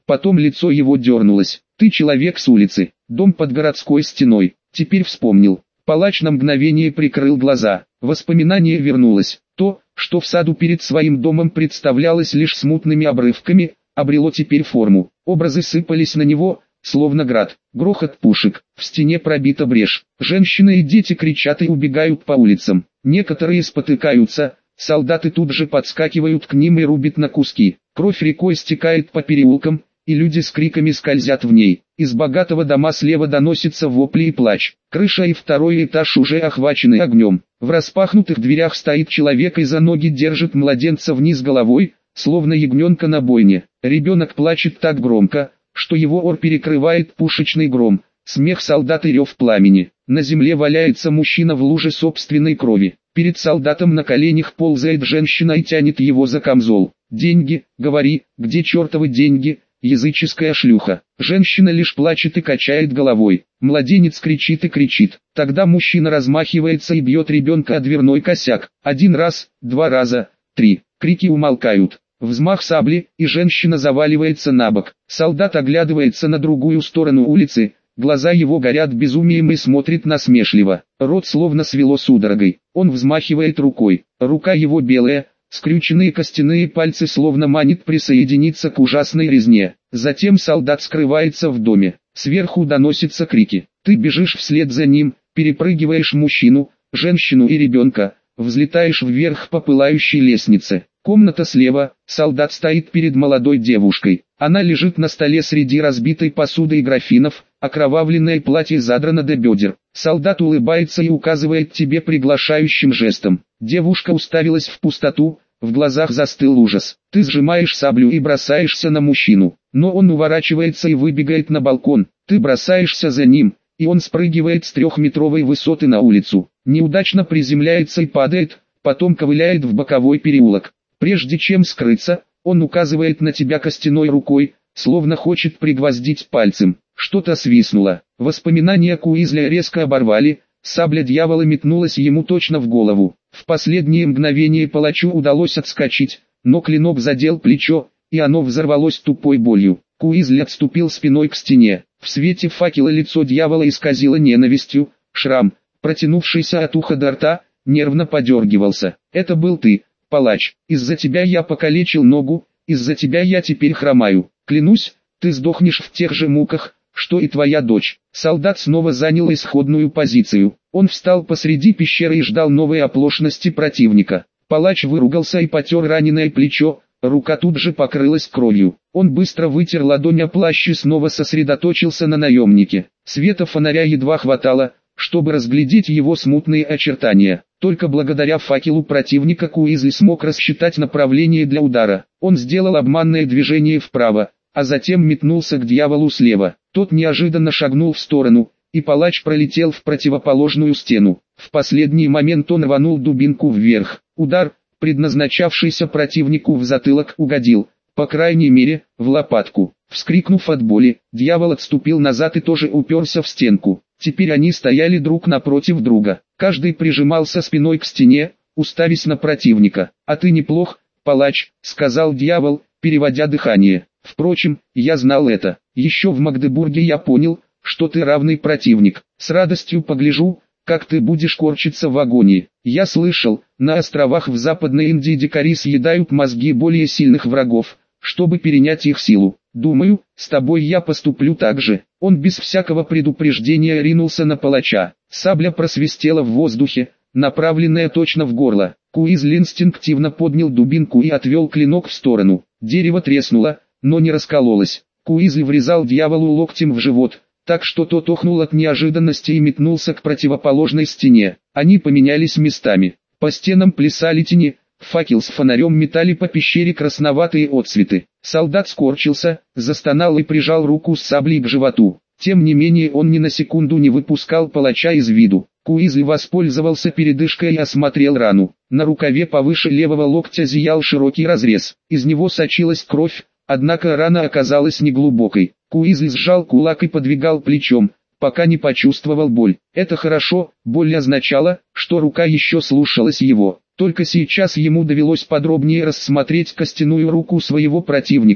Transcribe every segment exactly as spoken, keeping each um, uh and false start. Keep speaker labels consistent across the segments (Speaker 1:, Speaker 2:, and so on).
Speaker 1: потом лицо его дернулось. «Ты человек с улицы, дом под городской стеной». Теперь вспомнил. Палач на мгновение прикрыл глаза. Воспоминание вернулось. То, что в саду перед своим домом представлялось лишь смутными обрывками, обрело теперь форму. Образы сыпались на него, словно град. Грохот пушек, в стене пробита брешь. Женщины и дети кричат и убегают по улицам. Некоторые спотыкаются, солдаты тут же подскакивают к ним и рубят на куски. Кровь рекой стекает по переулкам, и люди с криками скользят в ней. Из богатого дома слева доносится вопли и плач. Крыша и второй этаж уже охвачены огнем. В распахнутых дверях стоит человек и за ноги держит младенца вниз головой, словно ягненка на бойне. Ребенок плачет так громко, что его ор перекрывает пушечный гром. Смех солдат и рев пламени. На земле валяется мужчина в луже собственной крови. Перед солдатом на коленях ползает женщина и тянет его за камзол. «Деньги, говори, где чертовы деньги?» Языческая шлюха. Женщина лишь плачет и качает головой. Младенец кричит и кричит. Тогда мужчина размахивается и бьет ребенка о дверной косяк. Один раз, два раза, три. Крики умолкают. Взмах сабли, и женщина заваливается на бок. Солдат оглядывается на другую сторону улицы. Глаза его горят безумием и смотрит насмешливо. Рот словно свело судорогой. Он взмахивает рукой. Рука его белая. Скрюченные костяные пальцы словно манит присоединиться к ужасной резне. Затем солдат скрывается в доме. Сверху доносятся крики. Ты бежишь вслед за ним, перепрыгиваешь мужчину, женщину и ребенка, взлетаешь вверх по пылающей лестнице. Комната слева, солдат стоит перед молодой девушкой. Она лежит на столе среди разбитой посуды и графинов, окровавленное платье задрано до бедер. Солдат улыбается и указывает тебе приглашающим жестом. Девушка уставилась в пустоту, в глазах застыл ужас. Ты сжимаешь саблю и бросаешься на мужчину, но он уворачивается и выбегает на балкон. Ты бросаешься за ним, и он спрыгивает с трехметровой высоты на улицу. Неудачно приземляется и падает, потом ковыляет в боковой переулок. Прежде чем скрыться, он указывает на тебя костяной рукой, словно хочет пригвоздить пальцем. Что-то свистнуло. Воспоминания Куизля резко оборвали, сабля дьявола метнулась ему точно в голову. В последние мгновения палачу удалось отскочить, но клинок задел плечо, и оно взорвалось тупой болью. Куизль отступил спиной к стене. В свете факела лицо дьявола исказило ненавистью, шрам, протянувшийся от уха до рта, нервно подергивался. «Это был ты, палач, из-за тебя я покалечил ногу, из-за тебя я теперь хромаю. Клянусь, ты сдохнешь в тех же муках, что и твоя дочь». Солдат снова занял исходную позицию. Он встал посреди пещеры и ждал новой оплошности противника. Палач выругался и потер раненое плечо, рука тут же покрылась кровью. Он быстро вытер ладонь о плащ и снова сосредоточился на наемнике. Света фонаря едва хватало, чтобы разглядеть его смутные очертания. Только благодаря факелу противника Куизли смог рассчитать направление для удара. Он сделал обманное движение вправо, а затем метнулся к дьяволу слева. Тот неожиданно шагнул в сторону, и палач пролетел в противоположную стену. В последний момент он рванул дубинку вверх. Удар, предназначавшийся противнику в затылок, угодил, по крайней мере, в лопатку. Вскрикнув от боли, дьявол отступил назад и тоже уперся в стенку. Теперь они стояли друг напротив друга. Каждый прижимался спиной к стене, уставясь на противника. «А ты неплох, палач», — сказал дьявол, переводя дыхание. «Впрочем, я знал это. Еще в Магдебурге я понял, что ты равный противник. С радостью погляжу, как ты будешь корчиться в агонии. Я слышал, на островах в Западной Индии дикари съедают мозги более сильных врагов, чтобы перенять их силу. Думаю, с тобой я поступлю так же». Он без всякого предупреждения ринулся на палача. Сабля просвистела в воздухе, направленная точно в горло. Куизль инстинктивно поднял дубинку и отвел клинок в сторону. Дерево треснуло, но не раскололось. Куизль врезал дьяволу локтем в живот, так что тот охнул от неожиданности и метнулся к противоположной стене. Они поменялись местами. По стенам плясали тени, факел с фонарем метали по пещере красноватые отсветы. Солдат скорчился, застонал и прижал руку с саблей к животу. Тем не менее он ни на секунду не выпускал палача из виду. Куизль воспользовался передышкой и осмотрел рану. На рукаве повыше левого локтя зиял широкий разрез. Из него сочилась кровь, однако рана оказалась неглубокой. Куизль сжал кулак и подвигал плечом, пока не почувствовал боль. Это хорошо, боль означала, что рука еще слушалась его. Только сейчас ему довелось подробнее рассмотреть костяную руку своего противника,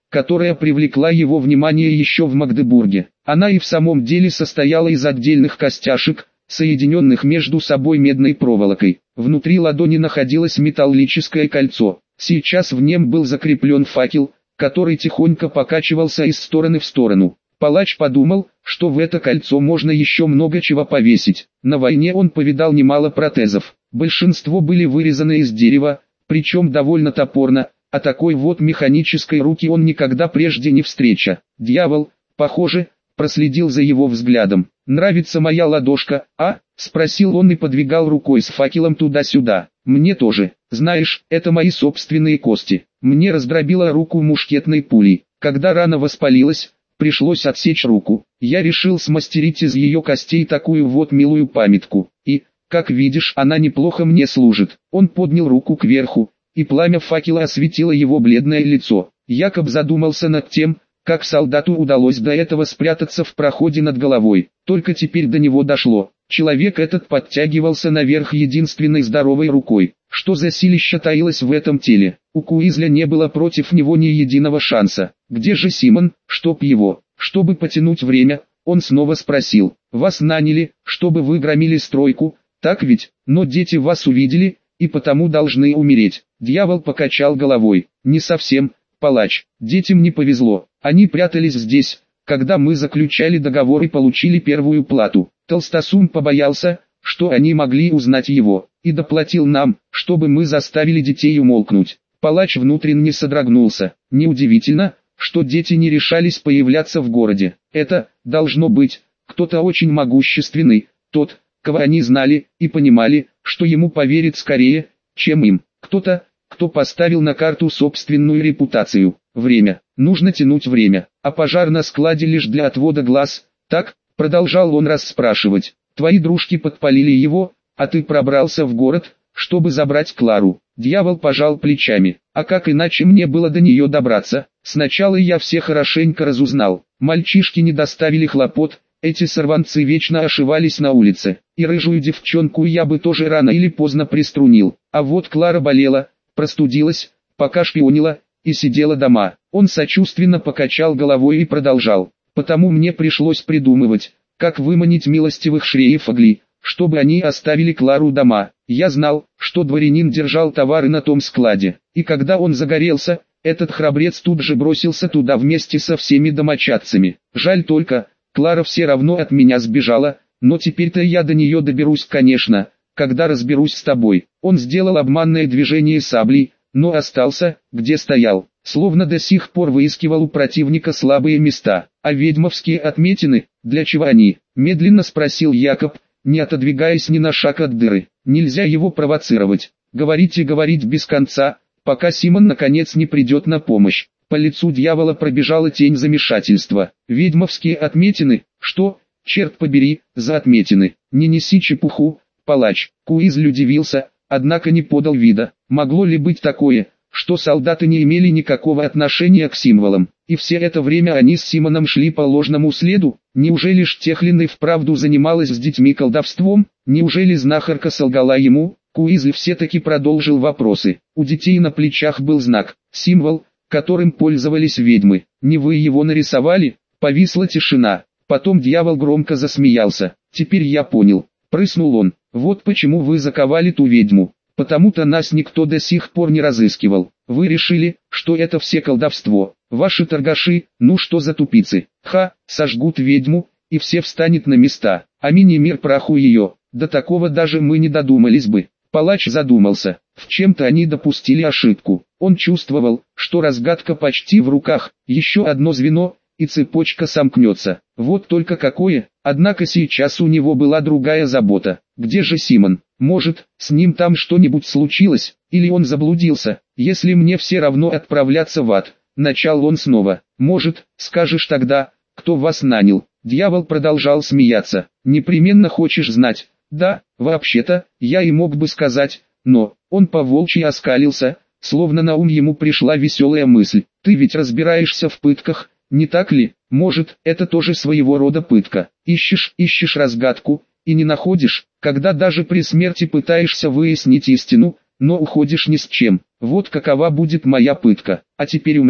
Speaker 1: которая привлекла его внимание еще в Магдебурге. Она и в самом деле состояла из отдельных костяшек, соединенных между собой медной проволокой. Внутри ладони находилось металлическое кольцо. Сейчас в нем был закреплен факел, который тихонько покачивался из стороны в сторону. Палач подумал, что в это кольцо можно еще много чего повесить. На войне он повидал немало протезов. Большинство были вырезаны из дерева, причем довольно топорно, а такой вот механической руки он никогда прежде не встречал. Дьявол, похоже, проследил за его взглядом. «Нравится моя ладошка, а?» — спросил он и подвигал рукой с факелом туда-сюда. «Мне тоже. Знаешь, это мои собственные кости. Мне раздробила руку мушкетной пулей. Когда рана воспалилась, пришлось отсечь руку. Я решил смастерить из ее костей такую вот милую памятку. И, как видишь, она неплохо мне служит». Он поднял руку кверху, и пламя факела осветило его бледное лицо. Якоб задумался над тем, как солдату удалось до этого спрятаться в проходе над головой. Только теперь до него дошло. Человек этот подтягивался наверх единственной здоровой рукой. Что за силища таилось в этом теле? У Куизля не было против него ни единого шанса. «Где же Симон, чтоб его?» Чтобы потянуть время, он снова спросил. «Вас наняли, чтобы вы громили стройку, так ведь? Но дети вас увидели, и потому должны умереть». Дьявол покачал головой. «Не совсем, палач. Детям не повезло. Они прятались здесь, когда мы заключали договор и получили первую плату. Толстосум побоялся, что они могли узнать его, и доплатил нам, чтобы мы заставили детей умолкнуть». Палач внутренне содрогнулся. Неудивительно, что дети не решались появляться в городе. Это, должно быть, кто-то очень могущественный, тот, кого они знали, и понимали, что ему поверят скорее, чем им. Кто-то, кто поставил на карту собственную репутацию. Время. Нужно тянуть время. А пожар на складе лишь для отвода глаз. Так, продолжал он расспрашивать. Твои дружки подпалили его, а ты пробрался в город, чтобы забрать Клару. Дьявол пожал плечами. А как иначе мне было до нее добраться? Сначала я все хорошенько разузнал. Мальчишки не доставили хлопот, эти сорванцы вечно ошивались на улице. И рыжую девчонку я бы тоже рано или поздно приструнил. А вот Клара болела, простудилась, пока шпионила, и сидела дома. Он сочувственно покачал головой и продолжал. Потому мне пришлось придумывать, как выманить милостивых шреев Агли, чтобы они оставили Клару дома. Я знал, что дворянин держал товары на том складе, и когда он загорелся, этот храбрец тут же бросился туда вместе со всеми домочадцами. Жаль только, Клара все равно от меня сбежала, но теперь-то я до нее доберусь, конечно, когда разберусь с тобой. Он сделал обманное движение саблей, но остался, где стоял, словно до сих пор выискивал у противника слабые места. А ведьмовские отметины, для чего они? Медленно спросил Якоб, не отодвигаясь ни на шаг от дыры. Нельзя его провоцировать. Говорить и говорить без конца, пока Симон наконец не придет на помощь. По лицу дьявола пробежала тень замешательства. Ведьмовские отметины? Что, черт побери, за отметины? Не неси чепуху, палач. Куизль удивился, однако не подал вида. Могло ли быть такое, что солдаты не имели никакого отношения к символам, и все это время они с Симоном шли по ложному следу? Неужели Штехлин и вправду занималась с детьми колдовством? Неужели знахарка солгала ему? Куизль все-таки продолжил вопросы. У детей на плечах был знак, символ, которым пользовались ведьмы. Не вы его нарисовали? Повисла тишина. Потом дьявол громко засмеялся. Теперь я понял. Прыснул он. Вот почему вы заковали ту ведьму. Потому-то нас никто до сих пор не разыскивал. Вы решили, что это все колдовство. Ваши торгаши, ну что за тупицы. Ха, сожгут ведьму, и все встанет на места. Аминь и мир праху ее. До такого даже мы не додумались бы. Палач задумался. В чем-то они допустили ошибку. Он чувствовал, что разгадка почти в руках. Еще одно звено, и цепочка сомкнется. Вот только какое. Однако сейчас у него была другая забота. Где же Симон? Может, с ним там что-нибудь случилось, или он заблудился? Если мне все равно отправляться в ад, начал он снова. Может, скажешь тогда, кто вас нанял? Дьявол продолжал смеяться. Непременно хочешь знать? Да, вообще-то, я и мог бы сказать, но, он по-волчьи оскалился, словно на ум ему пришла веселая мысль. Ты ведь разбираешься в пытках, не так ли? Может, это тоже своего рода пытка. Ищешь, ищешь разгадку, и не находишь, когда даже при смерти пытаешься выяснить истину, но уходишь ни с чем. Вот какова будет моя пытка. А теперь умри.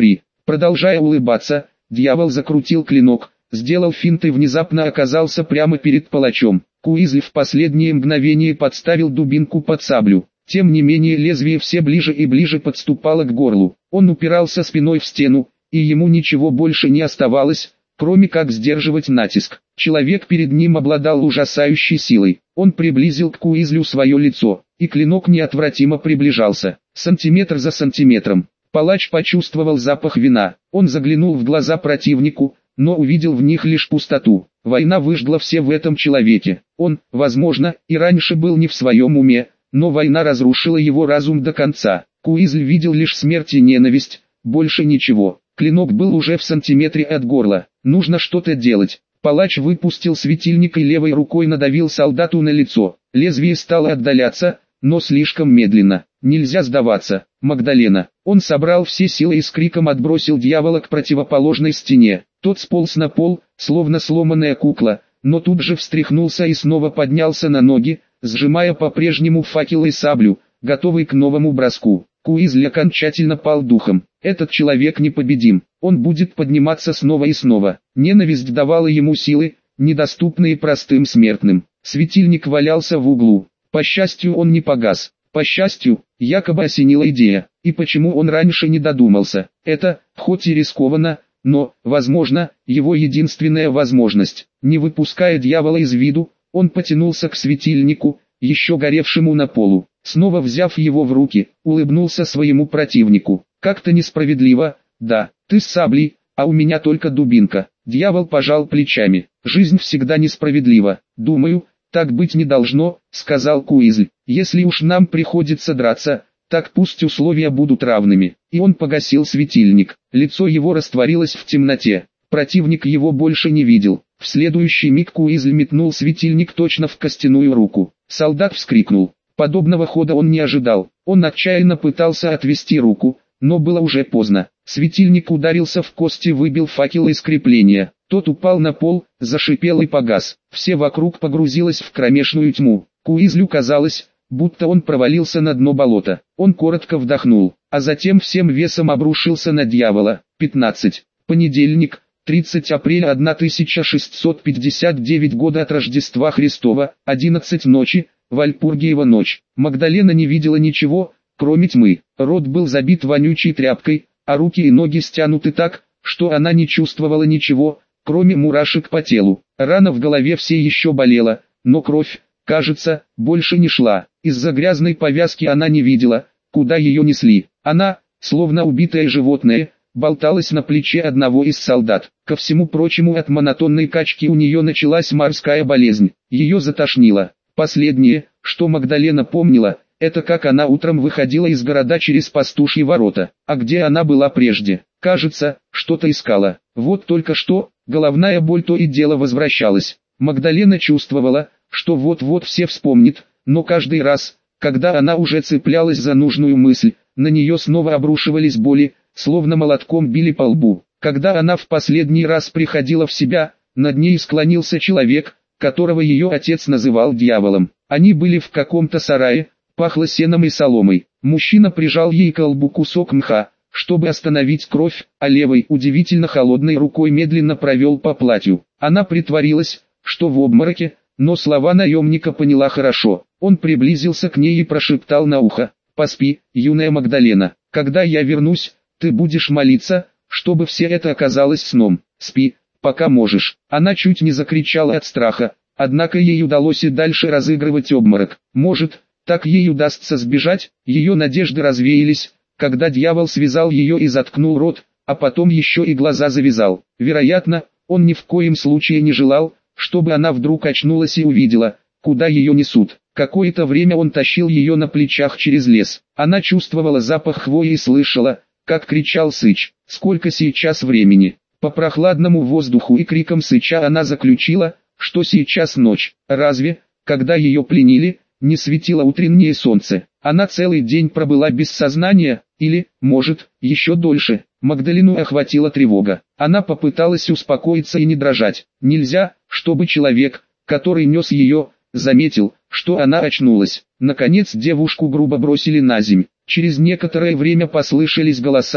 Speaker 1: Продолжая улыбаться, дьявол закрутил клинок, сделал финт и внезапно оказался прямо перед палачом. Куизли в последнее мгновение подставил дубинку под саблю. Тем не менее лезвие все ближе и ближе подступало к горлу. Он упирался спиной в стену, и ему ничего больше не оставалось, кроме как сдерживать натиск. Человек перед ним обладал ужасающей силой. Он приблизил к Куизлю свое лицо, и клинок неотвратимо приближался, сантиметр за сантиметром. Палач почувствовал запах вина. Он заглянул в глаза противнику, но увидел в них лишь пустоту. Война выжгла все в этом человеке. Он, возможно, и раньше был не в своем уме, но война разрушила его разум до конца. Куизль видел лишь смерть и ненависть, больше ничего. Клинок был уже в сантиметре от горла. Нужно что-то делать. Палач выпустил светильник и левой рукой надавил солдату на лицо. Лезвие стало отдаляться, но слишком медленно. Нельзя сдаваться. Магдалена. Он собрал все силы и с криком отбросил дьявола к противоположной стене. Тот сполз на пол, словно сломанная кукла, но тут же встряхнулся и снова поднялся на ноги, сжимая по-прежнему факел и саблю, готовый к новому броску. Куизль окончательно пал духом. Этот человек непобедим. Он будет подниматься снова и снова. Ненависть давала ему силы, недоступные простым смертным. Светильник валялся в углу. По счастью, он не погас. По счастью, якобы осенила идея. И почему он раньше не додумался? Это, хоть и рискованно, но, возможно, его единственная возможность. Не выпуская дьявола из виду, он потянулся к светильнику, еще горевшему на полу. Снова взяв его в руки, улыбнулся своему противнику. Как-то несправедливо, да, ты с саблей, а у меня только дубинка. Дьявол пожал плечами. Жизнь всегда несправедлива. Думаю, так быть не должно, сказал Куизль. Если уж нам приходится драться, так пусть условия будут равными. И он погасил светильник. Лицо его растворилось в темноте. Противник его больше не видел. В следующий миг Куизль метнул светильник точно в костяную руку. Солдат вскрикнул. Подобного хода он не ожидал. Он отчаянно пытался отвести руку, но было уже поздно. Светильник ударился в кость и выбил факел из крепления. Тот упал на пол, зашипел и погас. Все вокруг погрузилось в кромешную тьму. Куизлю казалось, будто он провалился на дно болота. Он коротко вдохнул, а затем всем весом обрушился на дьявола. пятнадцать. Понедельник, тридцатое апреля тысяча шестьсот пятьдесят девятого года от Рождества Христова, одиннадцать ночи, Вальпургиева ночь. Магдалена не видела ничего, кроме тьмы. Рот был забит вонючей тряпкой, а руки и ноги стянуты так, что она не чувствовала ничего, кроме мурашек по телу. Рана в голове все еще болела, но кровь, кажется, больше не шла. Из-за грязной повязки она не видела, куда ее несли. Она, словно убитое животное, болталась на плече одного из солдат. Ко всему прочему, от монотонной качки у нее началась морская болезнь. Ее затошнило. Последнее, что Магдалена помнила, это как она утром выходила из города через пастушьи ворота. А где она была прежде? Кажется, что-то искала. Вот только что, головная боль то и дело возвращалась. Магдалена чувствовала, что вот-вот все вспомнит, но каждый раз, когда она уже цеплялась за нужную мысль, на нее снова обрушивались боли, словно молотком били по лбу. Когда она в последний раз приходила в себя, над ней склонился человек, которого ее отец называл дьяволом. Они были в каком-то сарае, пахло сеном и соломой. Мужчина прижал ей к лбу кусок мха, чтобы остановить кровь, а левой, удивительно холодной рукой медленно провел по платью. Она притворилась, что в обмороке, но слова наемника поняла хорошо. Он приблизился к ней и прошептал на ухо: «Поспи, юная Магдалена, когда я вернусь, ты будешь молиться, чтобы все это оказалось сном. Спи, пока можешь». Она чуть не закричала от страха, однако ей удалось и дальше разыгрывать обморок. Может, так ей удастся сбежать. Ее надежды развеялись, когда дьявол связал ее и заткнул рот, а потом еще и глаза завязал. Вероятно, он ни в коем случае не желал, чтобы она вдруг очнулась и увидела, куда ее несут. Какое-то время он тащил ее на плечах через лес. Она чувствовала запах хвои и слышала, как кричал Сыч. Сколько сейчас времени? По прохладному воздуху и крикам Сыча она заключила, что сейчас ночь. Разве, когда ее пленили, не светило утреннее солнце? Она целый день пробыла без сознания, или, может, еще дольше. Магдалену охватила тревога. Она попыталась успокоиться и не дрожать. Нельзя, чтобы человек, который нес ее, заметил, что она очнулась. Наконец девушку грубо бросили на земь. Через некоторое время послышались голоса,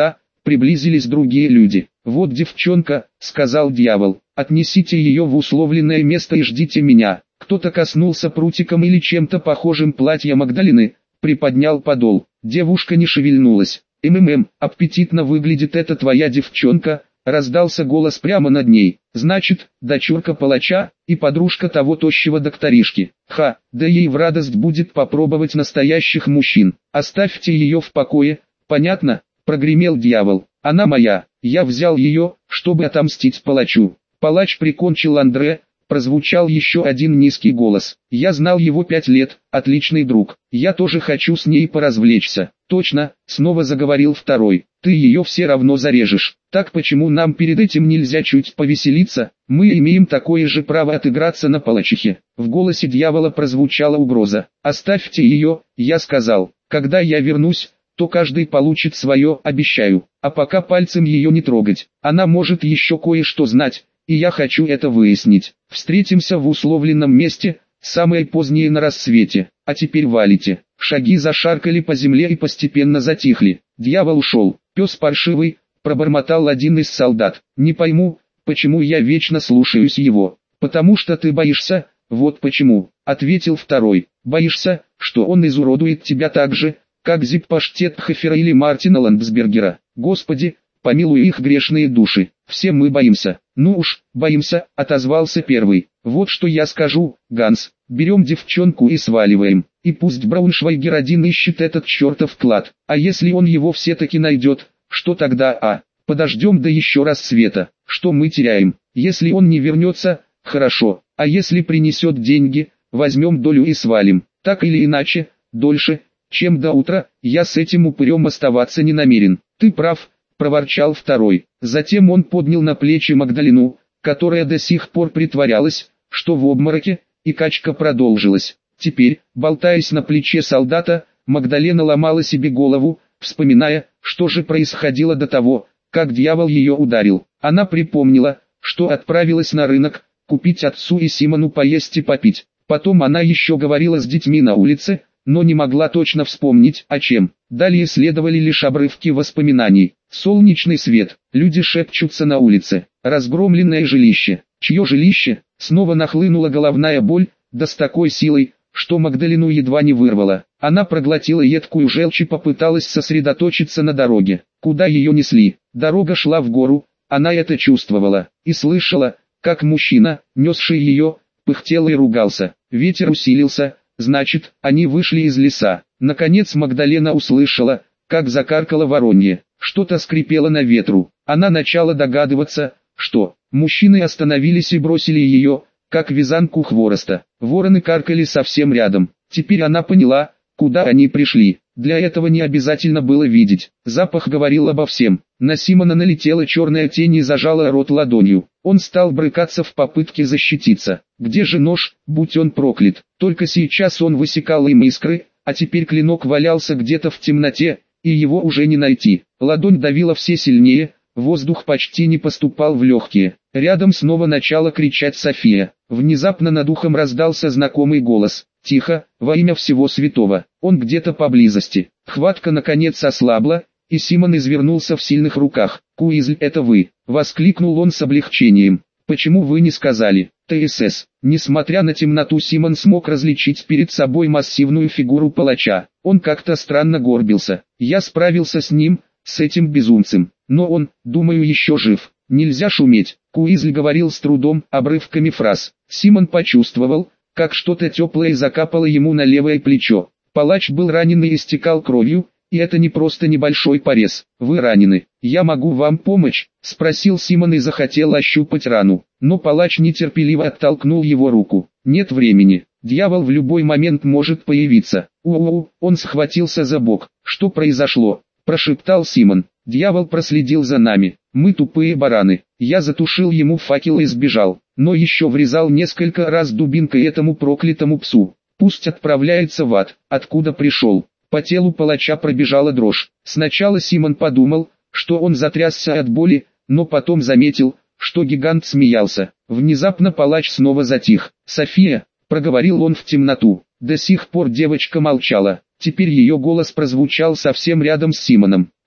Speaker 1: приблизились другие люди. «Вот девчонка», — сказал дьявол, — «отнесите ее в условленное место и ждите меня». Кто-то коснулся прутиком или чем-то похожим платья Магдалины, приподнял подол. Девушка не шевельнулась. «МММ, аппетитно выглядит эта твоя девчонка», — раздался голос прямо над ней. «Значит, дочурка палача и подружка того тощего докторишки. Ха, да ей в радость будет попробовать настоящих мужчин. Оставьте ее в покое, понятно?» — прогремел дьявол. «Она моя, я взял ее, чтобы отомстить палачу». Палач прикончил Андре. Прозвучал еще один низкий голос. «Я знал его пять лет, отличный друг. Я тоже хочу с ней поразвлечься». «Точно», — снова заговорил второй. «Ты ее все равно зарежешь. Так почему нам перед этим нельзя чуть повеселиться? Мы имеем такое же право отыграться на палачихе». В голосе дьявола прозвучала угроза. «Оставьте ее», — я сказал. «Когда я вернусь, то каждый получит свое, обещаю. А пока пальцем ее не трогать. Она может еще кое-что знать. И я хочу это выяснить. Встретимся в условленном месте, самое позднее на рассвете. А теперь валите». Шаги зашаркали по земле и постепенно затихли. Дьявол ушел. «Пес паршивый», — пробормотал один из солдат. «Не пойму, почему я вечно слушаюсь его». «Потому что ты боишься, вот почему», — ответил второй. «Боишься, что он изуродует тебя так же, как Зиппаштетхофера или Мартина Ландсбергера? Господи, помилуй их грешные души. Все мы боимся». «Ну уж, боимся», — отозвался первый. «Вот что я скажу, Ганс, берем девчонку и сваливаем. И пусть Брауншвайгер один ищет этот чертов клад. А если он его все-таки найдет, что тогда? А, подождем до еще рассвета. Что мы теряем? Если он не вернется, хорошо. А если принесет деньги, возьмем долю и свалим. Так или иначе, дольше, чем до утра, я с этим упырем оставаться не намерен». «Ты прав», — проворчал второй. Затем он поднял на плечи Магдалину, которая до сих пор притворялась, что в обмороке, и качка продолжилась. Теперь, болтаясь на плече солдата, Магдалена ломала себе голову, вспоминая, что же происходило до того, как дьявол ее ударил. Она припомнила, что отправилась на рынок, купить отцу и Симону поесть и попить. Потом она еще говорила с детьми на улице, но не могла точно вспомнить, о чем. Далее следовали лишь обрывки воспоминаний. Солнечный свет, люди шепчутся на улице, разгромленное жилище. Чье жилище? Снова нахлынула головная боль, да с такой силой, что Магдалину едва не вырвала. Она проглотила едкую желчь и попыталась сосредоточиться на дороге. Куда ее несли? Дорога шла в гору, она это чувствовала, и слышала, как мужчина, несший ее, пыхтел и ругался. Ветер усилился, значит, они вышли из леса. Наконец Магдалена услышала, как закаркало воронье. Что-то скрипело на ветру. Она начала догадываться, что мужчины остановились и бросили ее, как вязанку хвороста. Вороны каркали совсем рядом. Теперь она поняла, куда они пришли. Для этого не обязательно было видеть. Запах говорил обо всем. На Симона налетела черная тень и зажала рот ладонью. Он стал брыкаться в попытке защититься. Где же нож, будь он проклят? Только сейчас он высекал им искры, а теперь клинок валялся где-то в темноте, и его уже не найти. Ладонь давила все сильнее, воздух почти не поступал в легкие. Рядом снова начала кричать София. Внезапно над ухом раздался знакомый голос. «Тихо, во имя всего святого, он где-то поблизости». Хватка наконец ослабла, и Симон извернулся в сильных руках. «Куизль, это вы!» — воскликнул он с облегчением. «Почему вы не сказали?» «ТСС». Несмотря на темноту, Симон смог различить перед собой массивную фигуру палача. Он как-то странно горбился. «Я справился с ним, с этим безумцем. Но он, думаю, еще жив. Нельзя шуметь». Куизль говорил с трудом, обрывками фраз. Симон почувствовал, как что-то теплое закапало ему на левое плечо. Палач был ранен и истекал кровью, и это не просто небольшой порез. «Вы ранены. Я могу вам помочь?» — спросил Симон и захотел ощупать рану. Но палач нетерпеливо оттолкнул его руку. «Нет времени. Дьявол в любой момент может появиться». «У-у-у», он схватился за бок. «Что произошло?» — прошептал Симон. «Дьявол проследил за нами. Мы тупые бараны. Я затушил ему факел и сбежал, но еще врезал несколько раз дубинкой этому проклятому псу. Пусть отправляется в ад, откуда пришел». По телу палача пробежала дрожь. Сначала Симон подумал, что он затрясся от боли, но потом заметил, что гигант смеялся. Внезапно палач снова затих. «София», — проговорил он в темноту. До сих пор девочка молчала. Теперь ее голос прозвучал совсем рядом с Симоном. «Да»,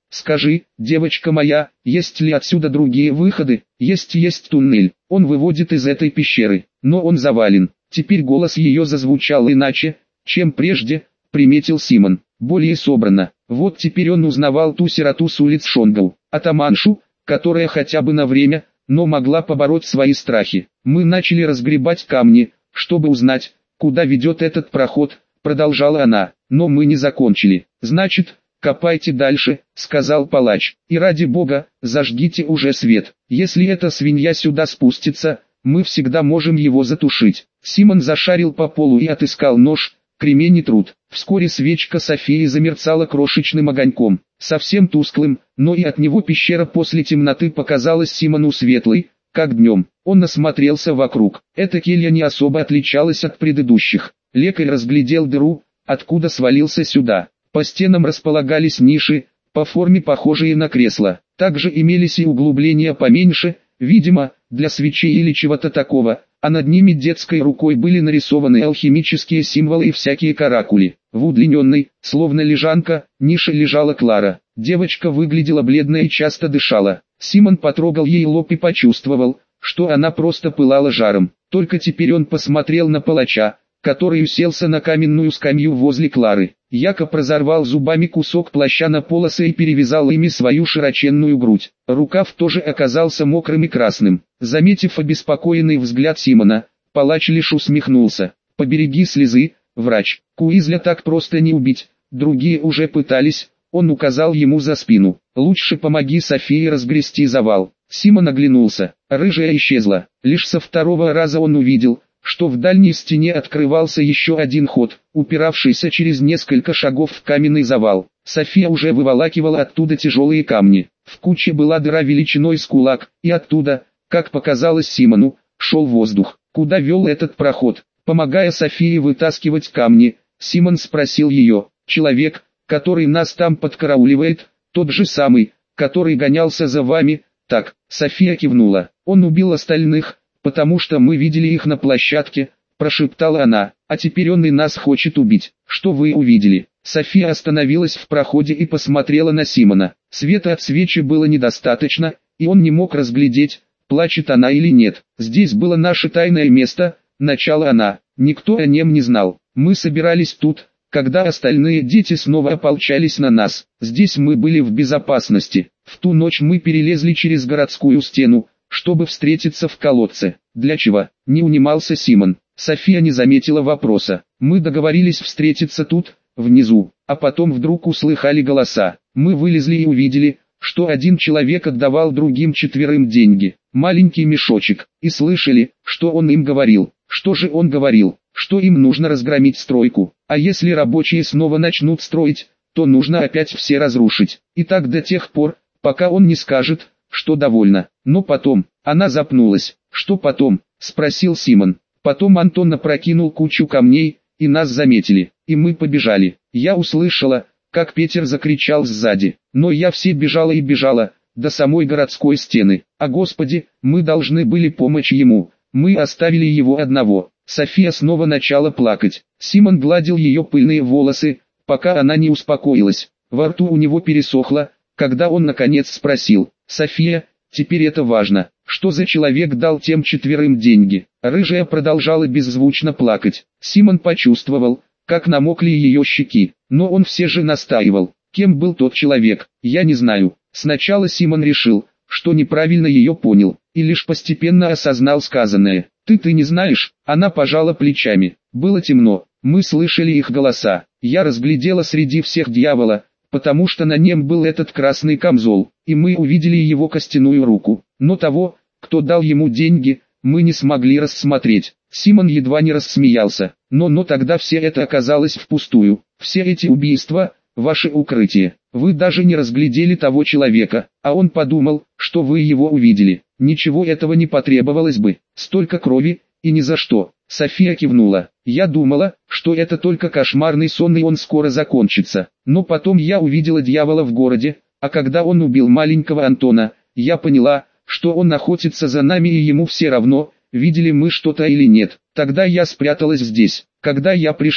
Speaker 1: Скажи, девочка моя, есть ли отсюда другие выходы? Есть, есть туннель. Он выводит из этой пещеры, но он завален. Теперь голос ее зазвучал иначе, чем прежде, приметил Симон, более собрано. Вот теперь он узнавал ту сироту с улиц Шонгау, атаманшу, которая хотя бы на время, но могла побороть свои страхи. Мы начали разгребать камни, чтобы узнать, куда ведет этот проход, продолжала она, но мы не закончили. Значит, копайте дальше, сказал палач, и ради бога, зажгите уже свет. Если эта свинья сюда спустится, мы всегда можем его затушить. Симон зашарил по полу и отыскал нож, кремень и труд. Вскоре свечка Софии замерцала крошечным огоньком, совсем тусклым, но и от него пещера после темноты показалась Симону светлой, как днем. Он осмотрелся вокруг. Эта келья не особо отличалась от предыдущих. Лекарь разглядел дыру, откуда свалился сюда. По стенам располагались ниши, по форме похожие на кресла. Также имелись и углубления поменьше, видимо, для свечей или чего-то такого, а над ними детской рукой были нарисованы алхимические символы и всякие каракули. В удлиненной, словно лежанка, нише лежала Клара. Девочка выглядела бледной и часто дышала. Симон потрогал ей лоб и почувствовал, что она просто пылала жаром. Только теперь он посмотрел на палача, который уселся на каменную скамью возле Клары. Якоб разорвал зубами кусок плаща на полосы и перевязал ими свою широченную грудь. Рукав тоже оказался мокрым и красным. Заметив обеспокоенный взгляд Симона, палач лишь усмехнулся. «Побереги слезы, врач, Куизля так просто не убить, другие уже пытались». Он указал ему за спину. «Лучше помоги Софии разгрести завал». Симон оглянулся. Рыжая исчезла. Лишь со второго раза он увидел, что в дальней стене открывался еще один ход, упиравшийся через несколько шагов в каменный завал. София уже выволакивала оттуда тяжелые камни. В куче была дыра величиной с кулак, и оттуда, как показалось Симону, шел воздух. Куда вел этот проход? Помогая Софии вытаскивать камни, Симон спросил ее: «Человек, который нас там подкарауливает, тот же самый, который гонялся за вами?» «Так», София кивнула. «Он убил остальных, потому что мы видели их на площадке», прошептала она. «А теперь он и нас хочет убить». «Что вы увидели?» София остановилась в проходе и посмотрела на Симона. Света от свечи было недостаточно, и он не мог разглядеть, плачет она или нет. «Здесь было наше тайное место», начала она. «Никто о нем не знал. Мы собирались тут, когда остальные дети снова ополчались на нас. Здесь мы были в безопасности. В ту ночь мы перелезли через городскую стену, чтобы встретиться в колодце». «Для чего?» — не унимался Симон. София не заметила вопроса. «Мы договорились встретиться тут, внизу, а потом вдруг услыхали голоса. Мы вылезли и увидели, что один человек отдавал другим четверым деньги, маленький мешочек, и слышали, что он им говорил». «Что же он говорил?» «Что им нужно разгромить стройку, а если рабочие снова начнут строить, то нужно опять все разрушить. И так до тех пор, пока он не скажет, что довольно». «Но потом...» Она запнулась. «Что потом?» — спросил Симон. «Потом Антон опрокинул кучу камней, и нас заметили, и мы побежали. Я услышала, как Петер закричал сзади, но я все бежала и бежала, до самой городской стены. А Господи, мы должны были помочь ему, мы оставили его одного». София снова начала плакать. Симон гладил ее пыльные волосы, пока она не успокоилась. Во рту у него пересохло, когда он наконец спросил: «София, теперь это важно, что за человек дал тем четверым деньги?» Рыжая продолжала беззвучно плакать. Симон почувствовал, как намокли ее щеки, но он все же настаивал. «Кем был тот человек? Я не знаю». Сначала Симон решил, что неправильно ее понял, и лишь постепенно осознал сказанное. «Ты ты не знаешь?» Она пожала плечами. «Было темно, мы слышали их голоса. Я разглядела среди всех дьявола, потому что на нем был этот красный камзол, и мы увидели его костяную руку. Но того, кто дал ему деньги, мы не смогли рассмотреть». Симон едва не рассмеялся. «Но но тогда все это оказалось впустую. Все эти убийства — ваше укрытие. Вы даже не разглядели того человека, а он подумал, что вы его увидели. Ничего этого не потребовалось бы, столько крови, и ни за что». София кивнула. «Я думала, что это только кошмарный сон и он скоро закончится. Но потом я увидела дьявола в городе, а когда он убил маленького Антона, я поняла, что он охотится за нами и ему все равно, видели мы что-то или нет. Тогда я спряталась здесь. Когда я пришла,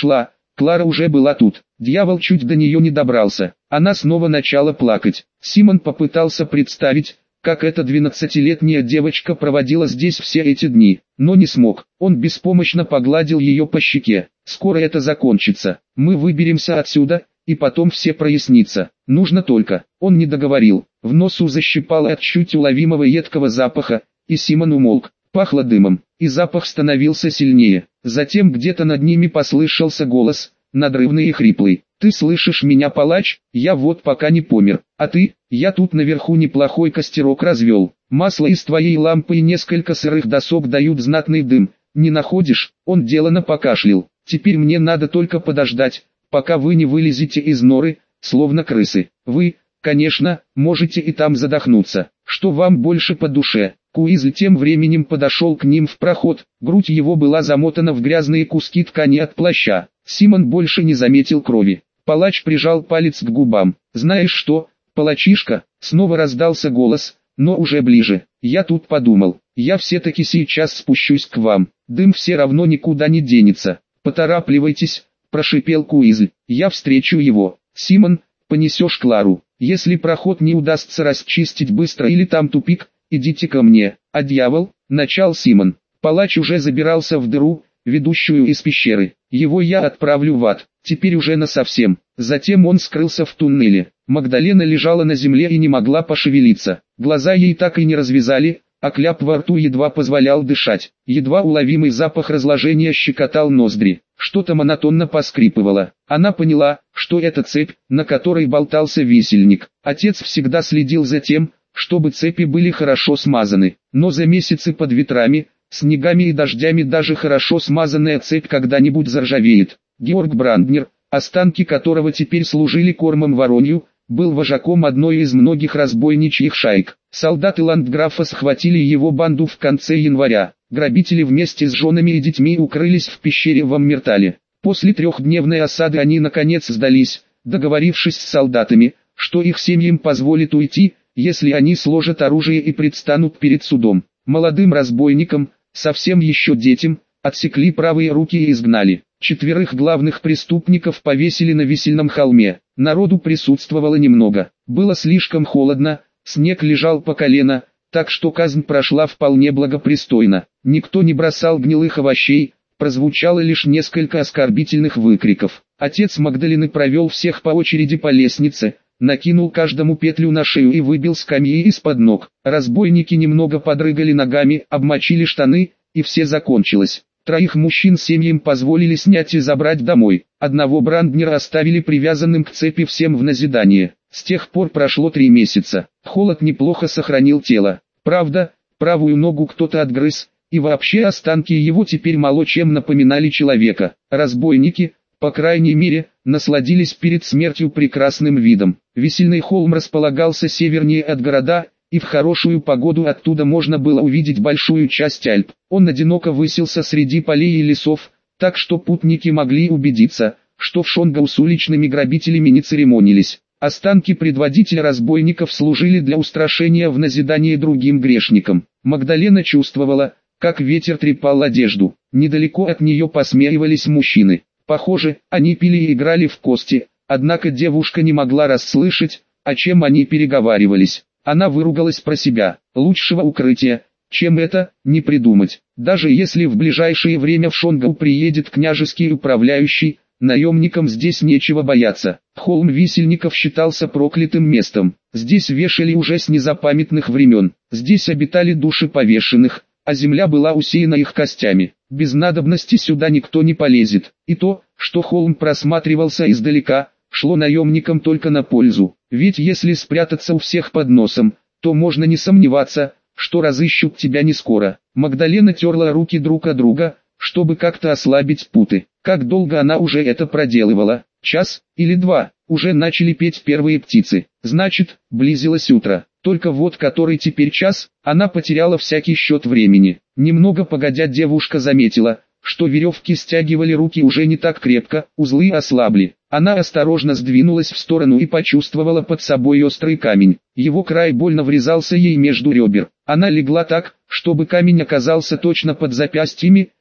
Speaker 1: Клара уже была тут. Дьявол чуть до нее не добрался. Она снова начала плакать. Симон попытался представить, как эта двенадцатилетняя девочка проводила здесь все эти дни, но не смог. Он беспомощно погладил ее по щеке. «Скоро это закончится. Мы выберемся отсюда, и потом все прояснится. Нужно только...» Он не договорил. В носу защипало от чуть уловимого едкого запаха, и Симон умолк. Пахло дымом, и запах становился сильнее. Затем где-то над ними послышался голос, надрывный и хриплый. «Ты слышишь меня, палач? Я вот пока не помер. А ты? Я тут наверху неплохой костерок развел. Масло из твоей лампы и несколько сырых досок дают знатный дым. Не находишь?» Он делано покашлял. «Теперь мне надо только подождать, пока вы не вылезете из норы, словно крысы. Вы, конечно, можете и там задохнуться. Что вам больше по душе?» Куизль тем временем подошел к ним в проход. Грудь его была замотана в грязные куски ткани от плаща. Симон больше не заметил крови. Палач прижал палец к губам. «Знаешь что, палачишка?» Снова раздался голос, но уже ближе. «Я тут подумал, я все-таки сейчас спущусь к вам. Дым все равно никуда не денется. Поторапливайтесь», – прошипел Куизль. «Я встречу его. Симон, понесешь Клару. Если проход не удастся расчистить быстро или там тупик, идите ко мне». «А дьявол?» – начал Симон. Палач уже забирался в дыру, ведущую из пещеры. «Его я отправлю в ад, теперь уже насовсем». Затем он скрылся в туннеле. Магдалена лежала на земле и не могла пошевелиться. Глаза ей так и не развязали, а кляп во рту едва позволял дышать. Едва уловимый запах разложения щекотал ноздри. Что-то монотонно поскрипывало. Она поняла, что это цепь, на которой болтался висельник. Отец всегда следил за тем, чтобы цепи были хорошо смазаны. Но за месяцы под ветрами, снегами и дождями даже хорошо смазанная цепь когда-нибудь заржавеет. Георг Бранднер, останки которого теперь служили кормом воронью, был вожаком одной из многих разбойничьих шаек. Солдаты ландграфа схватили его банду в конце января. Грабители вместе с женами и детьми укрылись в пещере в Аммертале. После трехдневной осады они наконец сдались, договорившись с солдатами, что их семьям позволят уйти, если они сложат оружие и предстанут перед судом. Молодым разбойникам, совсем еще детям, отсекли правые руки и изгнали. Четверых главных преступников повесили на висельном холме. Народу присутствовало немного. Было слишком холодно, снег лежал по колено, так что казнь прошла вполне благопристойно. Никто не бросал гнилых овощей, прозвучало лишь несколько оскорбительных выкриков. Отец Магдалены провел всех по очереди по лестнице, накинул каждому петлю на шею и выбил скамьи из-под ног. Разбойники немного подрыгали ногами, обмочили штаны, и все закончилось. Троих мужчин семьям позволили снять и забрать домой. Одного Бранднера оставили привязанным к цепи всем в назидание. С тех пор прошло три месяца. Холод неплохо сохранил тело. Правда, правую ногу кто-то отгрыз, и вообще останки его теперь мало чем напоминали человека. Разбойники, по крайней мере, насладились перед смертью прекрасным видом. Висельный холм располагался севернее от города, и в хорошую погоду оттуда можно было увидеть большую часть Альп. Он одиноко высился среди полей и лесов, так что путники могли убедиться, что в Шонгау с уличными грабителями не церемонились. Останки предводителя разбойников служили для устрашения в назидание другим грешникам. Магдалена чувствовала, как ветер трепал одежду. Недалеко от нее посмеивались мужчины. Похоже, они пили и играли в кости, однако девушка не могла расслышать, о чем они переговаривались. Она выругалась про себя. Лучшего укрытия, чем это, не придумать. Даже если в ближайшее время в Шонгау приедет княжеский управляющий, наемникам здесь нечего бояться. Холм висельников считался проклятым местом. Здесь вешали уже с незапамятных времен. Здесь обитали души повешенных, а земля была усеяна их костями. Без надобности сюда никто не полезет. И то, что холм просматривался издалека, шло наемникам только на пользу. Ведь если спрятаться у всех под носом, то можно не сомневаться, что разыщут тебя не скоро. Магдалена терла руки друг от друга, чтобы как-то ослабить путы. Как долго она уже это проделывала? Час или два? Уже начали петь первые птицы. Значит, близилось утро. Только вот который теперь час, она потеряла всякий счет времени. Немного погодя девушка заметила, что веревки стягивали руки уже не так крепко, узлы ослабли. Она осторожно сдвинулась в сторону и почувствовала под собой острый камень. Его край больно врезался ей между ребер. Она легла так, чтобы камень оказался точно под запястьями,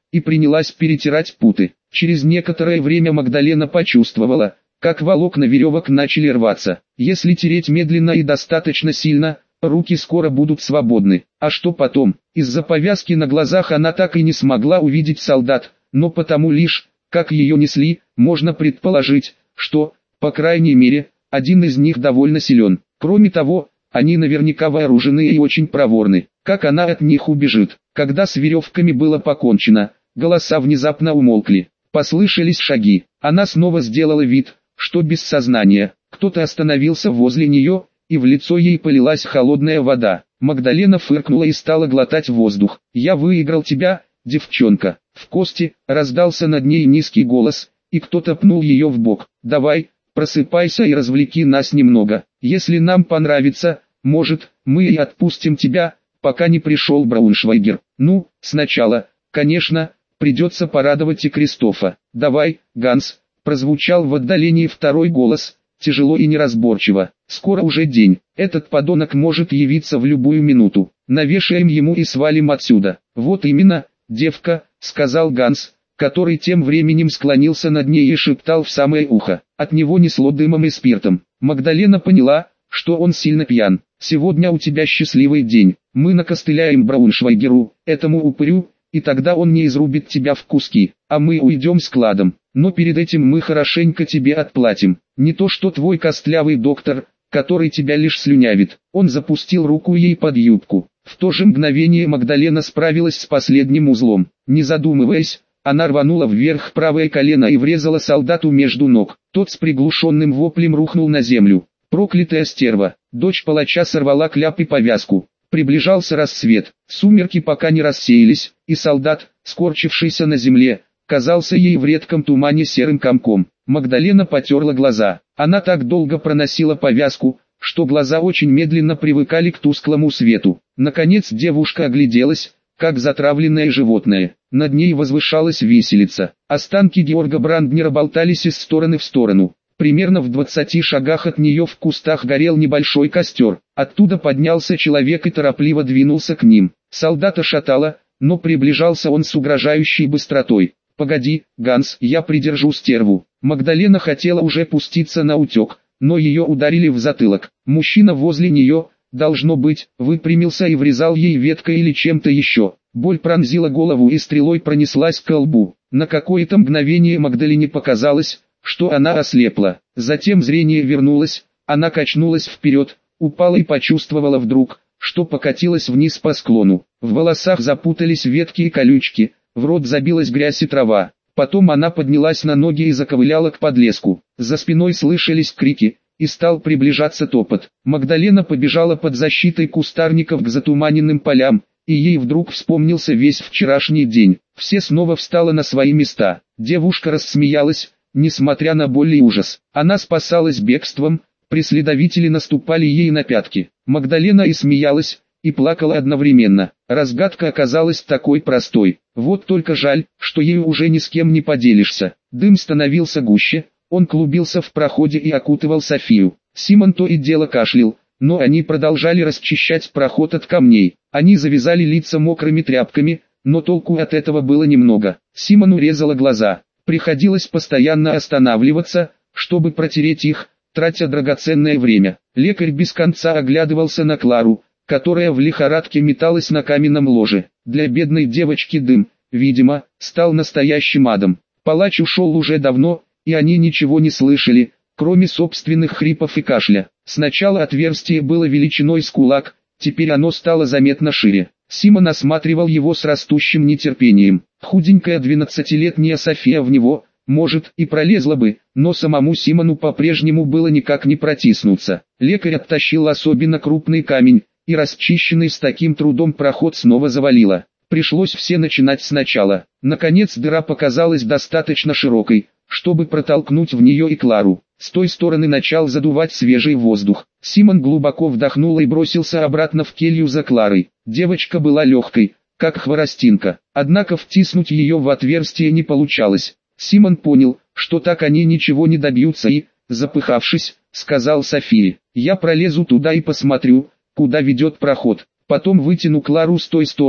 Speaker 1: и принялась перетирать путы. Через некоторое время Магдалена почувствовала, как волокна веревок начали рваться. Если тереть медленно и достаточно сильно, руки скоро будут свободны. А что потом? Из-за повязки на глазах она так и не смогла увидеть солдат, но потому лишь, как ее несли, можно предположить, что, по крайней мере, один из них довольно силен. Кроме того, они наверняка вооружены и очень проворны. Как она от них убежит? Когда с веревками было покончено, голоса внезапно умолкли. Послышались шаги. Она снова сделала вид, что без сознания. Кто-то остановился возле нее, и в лицо ей полилась холодная вода. Магдалена фыркнула и стала глотать воздух. «Я выиграл тебя, девчонка». В кости раздался над ней низкий голос, и кто-то пнул ее в бок. «Давай, просыпайся и развлеки нас немного. Если нам понравится, может, мы и отпустим тебя, пока не пришел Брауншвайгер. Ну, сначала, конечно, придется порадовать и Кристофа. Давай, Ганс», прозвучал в отдалении второй голос, тяжело и неразборчиво. «Скоро уже день, этот подонок может явиться в любую минуту. Навешаем ему и свалим отсюда». «Вот именно, девка», сказал Ганс, который тем временем склонился над ней и шептал в самое ухо. От него несло дымом и спиртом. Магдалена поняла, что он сильно пьян. «Сегодня у тебя счастливый день. Мы накостыляем Брауншвайгеру, этому упырю, и тогда он не изрубит тебя в куски, а мы уйдем складом. Но перед этим мы хорошенько тебе отплатим. Не то что твой костлявый доктор, который тебя лишь слюнявит». Он запустил руку ей под юбку. В то же мгновение Магдалена справилась с последним узлом. Не задумываясь, она рванула вверх правое колено и врезала солдату между ног. Тот с приглушенным воплем рухнул на землю. Проклятая стерва. Дочь палача сорвала кляп и повязку. Приближался рассвет. Сумерки пока не рассеялись, и солдат, скорчившийся на земле, казался ей в редком тумане серым комком. Магдалена потерла глаза. Она так долго проносила повязку, что глаза очень медленно привыкали к тусклому свету. Наконец девушка огляделась, как затравленное животное. Над ней возвышалась виселица. Останки Георга Бранднера болтались из стороны в сторону. Примерно в двадцати шагах от нее в кустах горел небольшой костер. Оттуда поднялся человек и торопливо двинулся к ним. Солдата шатало, но приближался он с угрожающей быстротой. «Погоди, Ганс, я придержу стерву». Магдалена хотела уже пуститься на утек, но ее ударили в затылок. Мужчина возле нее, должно быть, выпрямился и врезал ей веткой или чем-то еще. Боль пронзила голову и стрелой пронеслась к лбу. На какое-то мгновение Магдалене показалось, что она ослепла. Затем зрение вернулось, она качнулась вперед, упала и почувствовала вдруг, что покатилась вниз по склону. В волосах запутались ветки и колючки, в рот забилась грязь и трава. Потом она поднялась на ноги и заковыляла к подлеску. За спиной слышались крики, и стал приближаться топот. Магдалена побежала под защитой кустарников к затуманенным полям, и ей вдруг вспомнился весь вчерашний день. Все снова встало на свои места. Девушка рассмеялась, несмотря на боль и ужас. Она спасалась бегством, преследователи наступали ей на пятки. Магдалена и смеялась, и плакала одновременно. Разгадка оказалась такой простой. Вот только жаль, что ею уже ни с кем не поделишься. Дым становился гуще, он клубился в проходе и окутывал Софию. Симон то и дело кашлял, но они продолжали расчищать проход от камней. Они завязали лица мокрыми тряпками, но толку от этого было немного. Симону резало глаза. Приходилось постоянно останавливаться, чтобы протереть их, тратя драгоценное время. Лекарь без конца оглядывался на Клару, которая в лихорадке металась на каменном ложе. Для бедной девочки дым, видимо, стал настоящим адом. Палач ушел уже давно, и они ничего не слышали, кроме собственных хрипов и кашля. Сначала отверстие было величиной с кулак, теперь оно стало заметно шире. Симон осматривал его с растущим нетерпением. Худенькая двенадцатилетняя София в него, может, и пролезла бы, но самому Симону по-прежнему было никак не протиснуться. Лекарь оттащил особенно крупный камень, и расчищенный с таким трудом проход снова завалило. Пришлось все начинать сначала. Наконец дыра показалась достаточно широкой, чтобы протолкнуть в нее и Клару. С той стороны начал задувать свежий воздух. Симон глубоко вдохнул и бросился обратно в келью за Кларой. Девочка была легкой, как хворостинка, однако втиснуть ее в отверстие не получалось. Симон понял, что так они ничего не добьются и, запыхавшись, сказал Софии: «Я пролезу туда и посмотрю, куда ведет проход. Потом вытяну Клару с той стороны,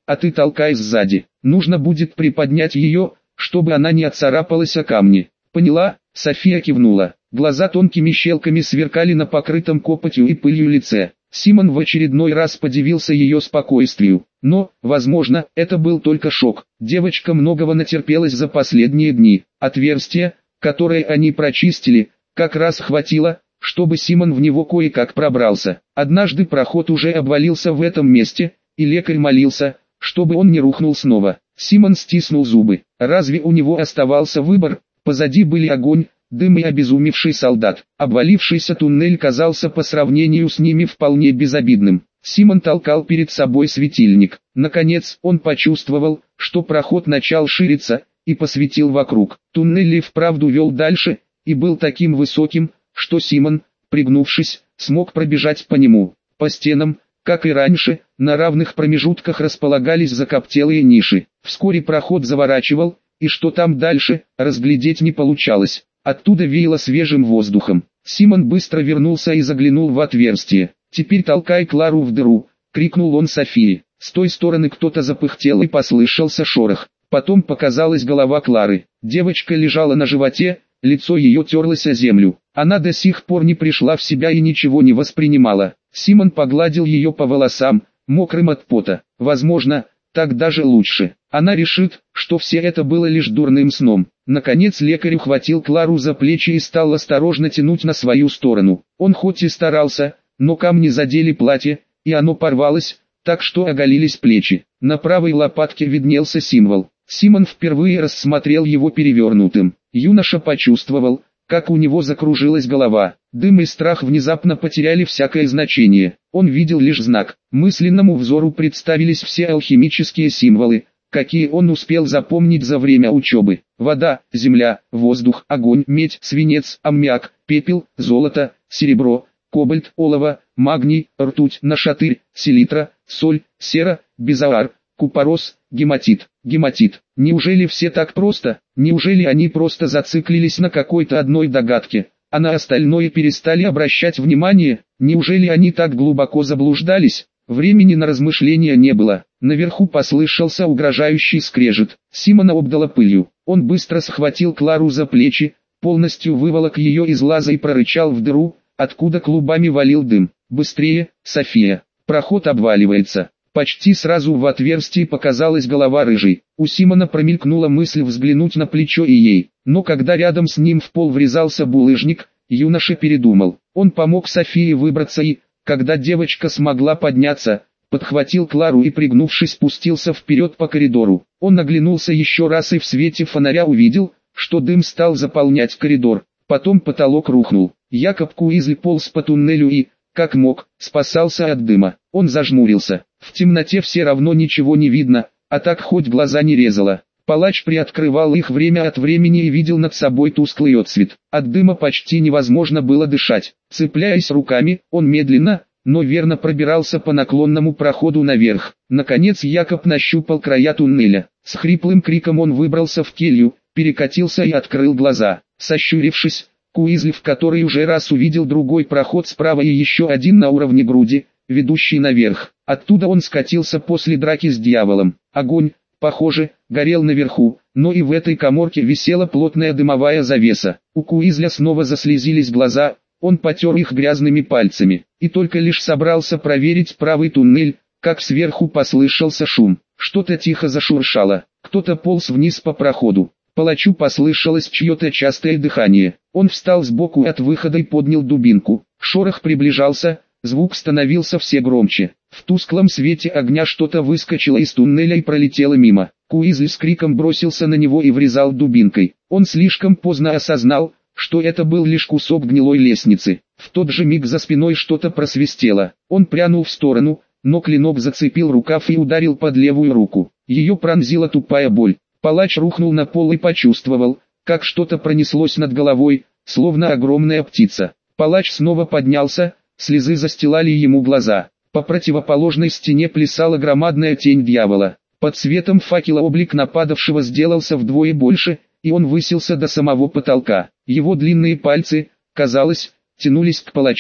Speaker 1: а ты толкай сзади. Нужно будет приподнять ее, чтобы она не отцарапалась о камни. Поняла? София кивнула. Глаза тонкими щелками сверкали на покрытом копотью и пылью лице. Симон в очередной раз подивился ее спокойствию. Но, возможно, это был только шок. Девочка многого натерпелась за последние дни. Отверстие, которое они прочистили, как раз хватило, чтобы Симон в него кое-как пробрался. Однажды проход уже обвалился в этом месте, и лекарь молился, чтобы он не рухнул снова. Симон стиснул зубы. Разве у него оставался выбор? Позади были огонь, дым и обезумевший солдат. Обвалившийся туннель казался по сравнению с ними вполне безобидным. Симон толкал перед собой светильник. Наконец он почувствовал, что проход начал шириться, и посветил вокруг. Туннель и вправду вел дальше, и был таким высоким, что Симон, пригнувшись, смог пробежать по нему. По стенам, как и раньше, на равных промежутках располагались закоптелые ниши. Вскоре проход заворачивал, и что там дальше, разглядеть не получалось. Оттуда веяло свежим воздухом. Симон быстро вернулся и заглянул в отверстие. «Теперь толкай Клару в дыру!» — крикнул он Софии. С той стороны кто-то запыхтел и послышался шорох. Потом показалась голова Клары. Девочка лежала на животе, лицо ее терлось о землю. Она до сих пор не пришла в себя и ничего не воспринимала. Симон погладил ее по волосам, мокрым от пота. Возможно, так даже лучше. Она решит, что все это было лишь дурным сном. Наконец лекарь ухватил Клару за плечи и стал осторожно тянуть на свою сторону. Он хоть и старался, но камни задели платье, и оно порвалось, так что оголились плечи. На правой лопатке виднелся символ. Симон впервые рассмотрел его перевернутым. Юноша почувствовал, как у него закружилась голова. Дым и страх внезапно потеряли всякое значение. Он видел лишь знак. Мысленному взору представились все алхимические символы, какие он успел запомнить за время учебы. Вода, земля, воздух, огонь, медь, свинец, аммиак, пепел, золото, серебро, кобальт, олово, магний, ртуть, нашатырь, селитра, соль, сера, безаар, купорос, гематит. Гематит. Неужели все так просто? Неужели они просто зациклились на какой-то одной догадке, а на остальное перестали обращать внимание? Неужели они так глубоко заблуждались? Времени на размышления не было. Наверху послышался угрожающий скрежет. Симона обдало пылью. Он быстро схватил Клару за плечи, полностью выволок ее из лаза и прорычал в дыру, откуда клубами валил дым. «Быстрее, София! Проход обваливается!» Почти сразу в отверстии показалась голова рыжей. У Симона промелькнула мысль взглянуть на плечо и ей. Но когда рядом с ним в пол врезался булыжник, юноша передумал. Он помог Софии выбраться и, когда девочка смогла подняться, подхватил Клару и, пригнувшись, спустился вперед по коридору. Он оглянулся еще раз и в свете фонаря увидел, что дым стал заполнять коридор. Потом потолок рухнул. Якоб Куизли полз по туннелю и, как мог, спасался от дыма. Он зажмурился. В темноте все равно ничего не видно, а так хоть глаза не резало. Палач приоткрывал их время от времени и видел над собой тусклый отсвет. От дыма почти невозможно было дышать. Цепляясь руками, он медленно, но верно пробирался по наклонному проходу наверх. Наконец Якоб нащупал края туннеля. С хриплым криком он выбрался в келью, перекатился и открыл глаза. Сощурившись, Куизли в который уже раз увидел другой проход справа и еще один на уровне груди, ведущий наверх. Оттуда он скатился после драки с дьяволом. Огонь, похоже, горел наверху, но и в этой каморке висела плотная дымовая завеса. У Куизля снова заслезились глаза, он потер их грязными пальцами, и только лишь собрался проверить правый туннель, как сверху послышался шум. Что-то тихо зашуршало, кто-то полз вниз по проходу. Палачу послышалось чье-то частое дыхание. Он встал сбоку от выхода и поднял дубинку. Шорох приближался, звук становился все громче. В тусклом свете огня что-то выскочило из туннеля и пролетело мимо. Куизли с криком бросился на него и врезал дубинкой. Он слишком поздно осознал, что это был лишь кусок гнилой лестницы. В тот же миг за спиной что-то просвистело. Он прянул в сторону, но клинок зацепил рукав и ударил под левую руку. Ее пронзила тупая боль. Палач рухнул на пол и почувствовал, как что-то пронеслось над головой, словно огромная птица. Палач снова поднялся, слезы застилали ему глаза. По противоположной стене плясала громадная тень дьявола. Под светом факела облик нападавшего сделался вдвое больше, и он высился до самого потолка. Его длинные пальцы, казалось, тянулись к палачу.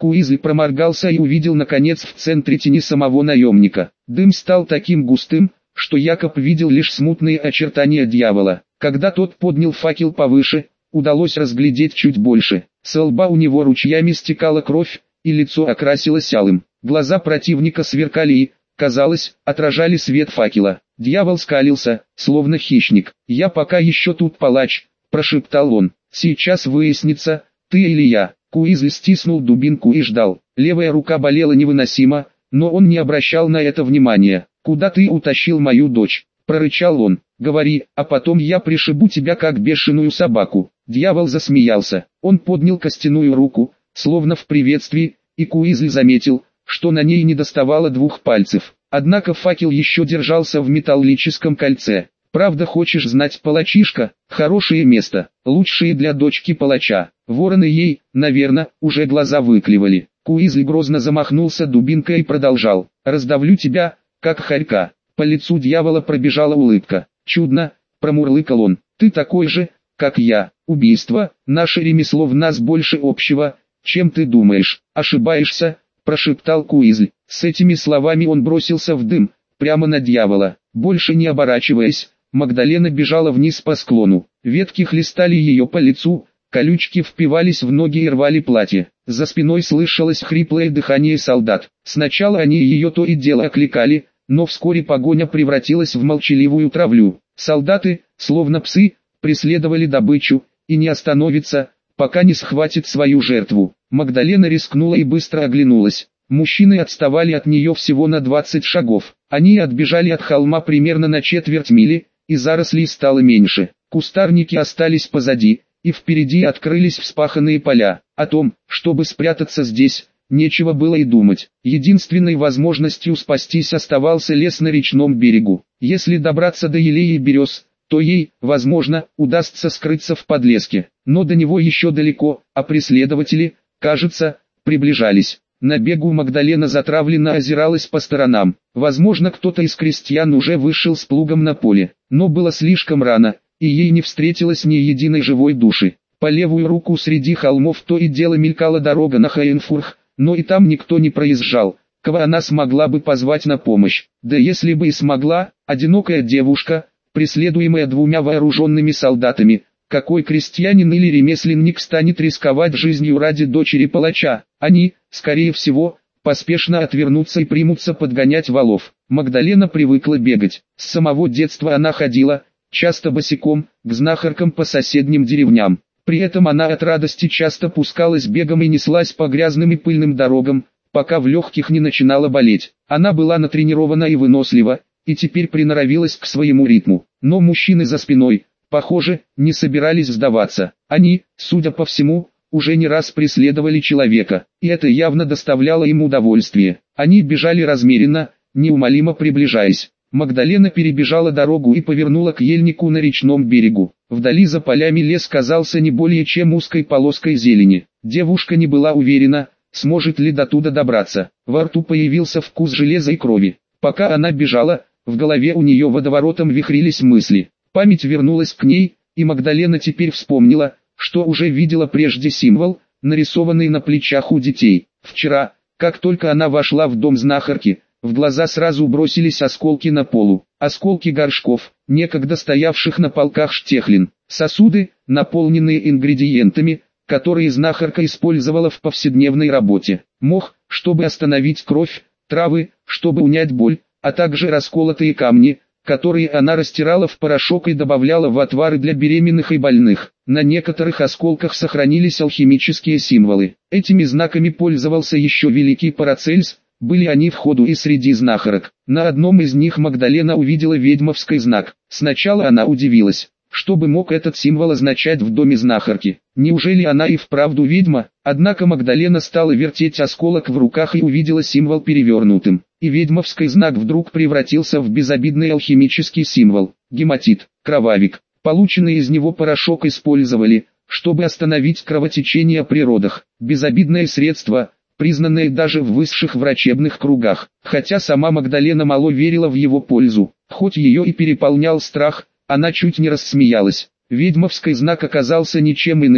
Speaker 1: Куизли проморгался и увидел наконец в центре тени самого наемника. Дым стал таким густым, что Якоб видел лишь смутные очертания дьявола. Когда тот поднял факел повыше, удалось разглядеть чуть больше. С лба у него ручьями стекала кровь, и лицо окрасилось алым. Глаза противника сверкали и, казалось, отражали свет факела. Дьявол скалился, словно хищник. «Я пока еще тут, палач», — прошептал он. «Сейчас выяснится, ты или я». Куизли стиснул дубинку и ждал. Левая рука болела невыносимо, но он не обращал на это внимания. «Куда ты утащил мою дочь?» — прорычал он. «Говори, а потом я пришибу тебя как бешеную собаку». Дьявол засмеялся. Он поднял костяную руку, словно в приветствии, и Куизли заметил, что на ней не доставало двух пальцев. Однако факел еще держался в металлическом кольце. «Правда хочешь знать, палачишка? Хорошее место, лучшее для дочки палача». Вороны ей, наверное, уже глаза выклевали. Куизли грозно замахнулся дубинкой и продолжал. «Раздавлю тебя, как хорька». По лицу дьявола пробежала улыбка. «Чудно», — промурлыкал он, — «ты такой же, как я. Убийство, наше ремесло, в нас больше общего, чем ты думаешь». «Ошибаешься», — прошептал Куизли. С этими словами он бросился в дым, прямо на дьявола. Больше не оборачиваясь, Магдалена бежала вниз по склону. Ветки хлестали ее по лицу, колючки впивались в ноги и рвали платье. За спиной слышалось хриплое дыхание солдат. Сначала они ее то и дело окликали, но вскоре погоня превратилась в молчаливую травлю. Солдаты, словно псы, преследовали добычу, и не остановятся, пока не схватит свою жертву. Магдалена рискнула и быстро оглянулась. Мужчины отставали от нее всего на двадцать шагов. Они отбежали от холма примерно на четверть мили, и зарослей стало меньше. Кустарники остались позади, и впереди открылись вспаханные поля. О том, чтобы спрятаться здесь, нечего было и думать. Единственной возможностью спастись оставался лес на речном берегу. Если добраться до елей и берез, то ей, возможно, удастся скрыться в подлеске. Но до него еще далеко, а преследователи, кажется, приближались. На бегу Магдалена затравленно озиралась по сторонам. Возможно, кто-то из крестьян уже вышел с плугом на поле. Но было слишком рано, и ей не встретилось ни единой живой души. По левую руку среди холмов то и дело мелькала дорога на Хайенфурх, но и там никто не проезжал, кого она смогла бы позвать на помощь. Да если бы и смогла, одинокая девушка, преследуемая двумя вооруженными солдатами, какой крестьянин или ремесленник станет рисковать жизнью ради дочери палача? Они, скорее всего, поспешно отвернутся и примутся подгонять валов. Магдалена привыкла бегать. С самого детства она ходила, часто босиком, к знахаркам по соседним деревням. При этом она от радости часто пускалась бегом и неслась по грязным и пыльным дорогам, пока в легких не начинала болеть. Она была натренирована и вынослива, и теперь приноровилась к своему ритму. Но мужчины за спиной, похоже, не собирались сдаваться. Они, судя по всему, уже не раз преследовали человека, и это явно доставляло им удовольствие. Они бежали размеренно, неумолимо приближаясь. Магдалена перебежала дорогу и повернула к ельнику на речном берегу. Вдали за полями лес казался не более чем узкой полоской зелени. Девушка не была уверена, сможет ли до туда добраться. Во рту появился вкус железа и крови. Пока она бежала, в голове у нее водоворотом вихрились мысли. Память вернулась к ней, и Магдалена теперь вспомнила, что уже видела прежде символ, нарисованный на плечах у детей. Вчера, как только она вошла в дом знахарки, в глаза сразу бросились осколки на полу. Осколки горшков, некогда стоявших на полках штехлин. Сосуды, наполненные ингредиентами, которые знахарка использовала в повседневной работе. Мох, чтобы остановить кровь, травы, чтобы унять боль, а также расколотые камни, которые она растирала в порошок и добавляла в отвары для беременных и больных. На некоторых осколках сохранились алхимические символы. Этими знаками пользовался еще великий Парацельс, были они в ходу и среди знахарок. На одном из них Магдалена увидела ведьмовский знак. Сначала она удивилась, что бы мог этот символ означать в доме знахарки. Неужели она и вправду ведьма? Однако Магдалена стала вертеть осколок в руках и увидела символ перевернутым. И ведьмовский знак вдруг превратился в безобидный алхимический символ. Гематит, кровавик. Полученный из него порошок использовали, чтобы остановить кровотечение при родах. Безобидное средство, признанное даже в высших врачебных кругах. Хотя сама Магдалена мало верила в его пользу. Хоть ее и переполнял страх, она чуть не рассмеялась. Ведьмовский знак оказался ничем иным,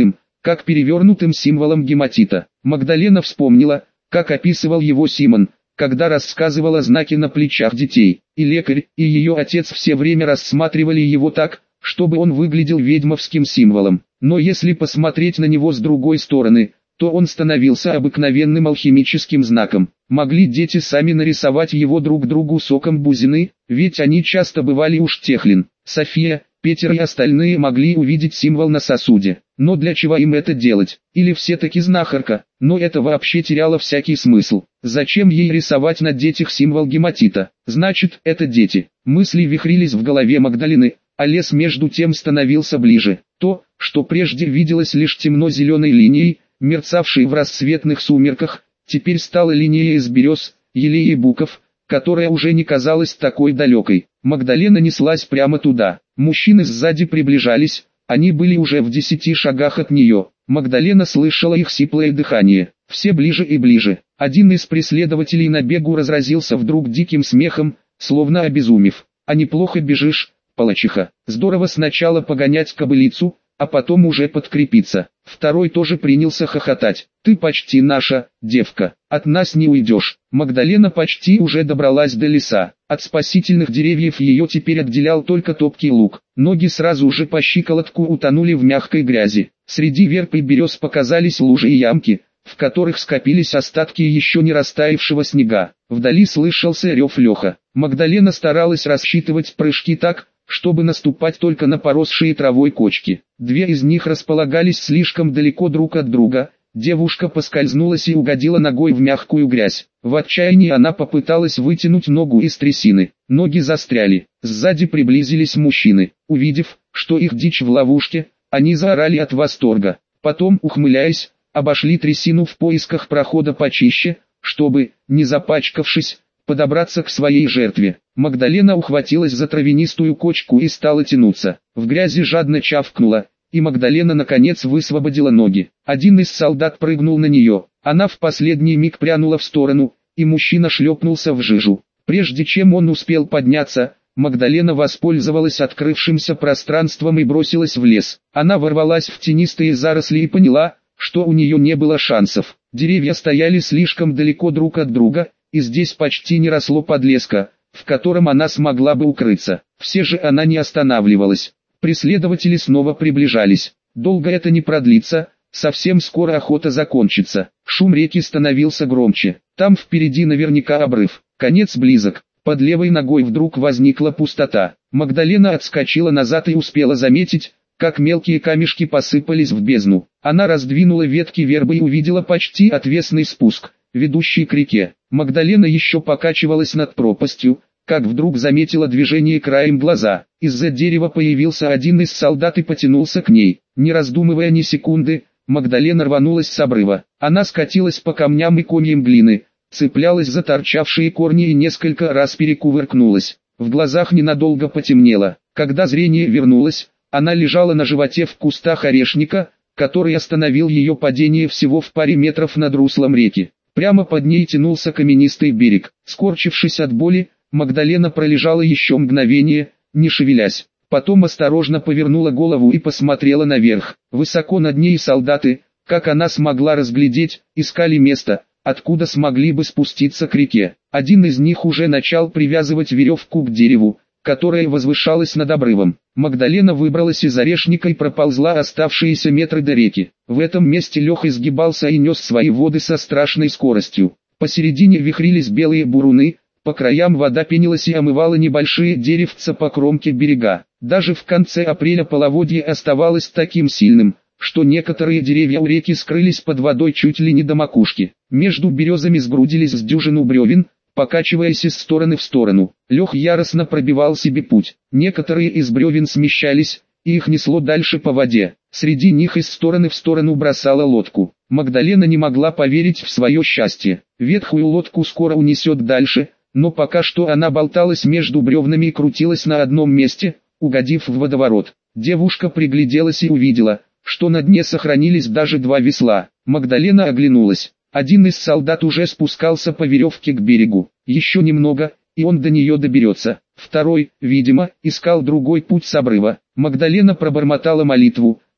Speaker 1: как перевернутым символом гематита. Магдалена вспомнила, как описывал его Симон, когда рассказывал о знаке на плечах детей. И лекарь, и ее отец все время рассматривали его так, чтобы он выглядел ведьмовским символом. Но если посмотреть на него с другой стороны, то он становился обыкновенным алхимическим знаком. Могли дети сами нарисовать его друг другу соком бузины, ведь они часто бывали у Штехлин. София, Петер и остальные могли увидеть символ на сосуде. Но для чего им это делать? Или все-таки знахарка? Но это вообще теряло всякий смысл. Зачем ей рисовать на детях символ гематита? Значит, это дети. Мысли вихрились в голове Магдалены, а лес между тем становился ближе. То, что прежде виделось лишь темно-зеленой линией, мерцавшей в рассветных сумерках, теперь стала линией из берез, елей и буков, которая уже не казалась такой далекой. Магдалена неслась прямо туда. Мужчины сзади приближались, они были уже в десяти шагах от нее. Магдалена слышала их сиплое дыхание. Все ближе и ближе. Один из преследователей на бегу разразился вдруг диким смехом, словно обезумев. «А неплохо бежишь, палачиха. Здорово сначала погонять кобылицу, а потом уже подкрепиться». Второй тоже принялся хохотать. «Ты почти наша, девка, от нас не уйдешь». Магдалена почти уже добралась до леса. От спасительных деревьев ее теперь отделял только топкий луг. Ноги сразу же по щиколотку утонули в мягкой грязи. Среди верб и берез показались лужи и ямки, в которых скопились остатки еще не растаявшего снега. Вдали слышался рев Леха. Магдалена старалась рассчитывать прыжки так, чтобы наступать только на поросшие травой кочки. Две из них располагались слишком далеко друг от друга. Девушка поскользнулась и угодила ногой в мягкую грязь. В отчаянии она попыталась вытянуть ногу из трясины. Ноги застряли. Сзади приблизились мужчины. Увидев, что их дичь в ловушке, они заорали от восторга. Потом, ухмыляясь, обошли трясину в поисках прохода почище, чтобы, не запачкавшись, подобраться к своей жертве. Магдалена ухватилась за травянистую кочку и стала тянуться. В грязи жадно чавкнула, и Магдалена наконец высвободила ноги. Один из солдат прыгнул на нее. Она в последний миг прянула в сторону, и мужчина шлепнулся в жижу. Прежде чем он успел подняться, Магдалена воспользовалась открывшимся пространством и бросилась в лес. Она ворвалась в тенистые заросли и поняла, что у нее не было шансов. Деревья стояли слишком далеко друг от друга, и здесь почти не росло подлеска, в котором она смогла бы укрыться. Все же она не останавливалась. Преследователи снова приближались. Долго это не продлится, совсем скоро охота закончится. Шум реки становился громче. Там впереди наверняка обрыв. Конец близок. Под левой ногой вдруг возникла пустота. Магдалена отскочила назад и успела заметить, как мелкие камешки посыпались в бездну. Она раздвинула ветки вербы и увидела почти отвесный спуск, ведущий к реке. Магдалена еще покачивалась над пропастью, как вдруг заметила движение краем глаза. Из-за дерева появился один из солдат и потянулся к ней. Не раздумывая ни секунды, Магдалена рванулась с обрыва. Она скатилась по камням и комьям глины, цеплялась за торчавшие корни и несколько раз перекувыркнулась. В глазах ненадолго потемнело. Когда зрение вернулось, она лежала на животе в кустах орешника, который остановил ее падение всего в паре метров над руслом реки. Прямо под ней тянулся каменистый берег. Скорчившись от боли, Магдалена пролежала еще мгновение, не шевелясь. Потом осторожно повернула голову и посмотрела наверх. Высоко над ней солдаты, как она смогла разглядеть, искали место, откуда смогли бы спуститься к реке. Один из них уже начал привязывать веревку к дереву, которое возвышалось над обрывом. Магдалена выбралась из орешника и проползла оставшиеся метры до реки. В этом месте Лех изгибался и нес свои воды со страшной скоростью. Посередине вихрились белые буруны, по краям вода пенилась и омывала небольшие деревца по кромке берега. Даже в конце апреля половодье оставалось таким сильным, что некоторые деревья у реки скрылись под водой чуть ли не до макушки. Между березами сгрудились с дюжину бревен, покачиваясь из стороны в сторону. Лех яростно пробивал себе путь. Некоторые из бревен смещались, и их несло дальше по воде. Среди них из стороны в сторону бросала лодку. Магдалена не могла поверить в свое счастье. Ветхую лодку скоро унесет дальше, но пока что она болталась между бревнами и крутилась на одном месте, угодив в водоворот. Девушка пригляделась и увидела, что на дне сохранились даже два весла. Магдалена оглянулась. Один из солдат уже спускался по веревке к берегу. Еще немного, и он до нее доберется. Второй, видимо, искал другой путь с обрыва. Магдалена пробормотала молитву,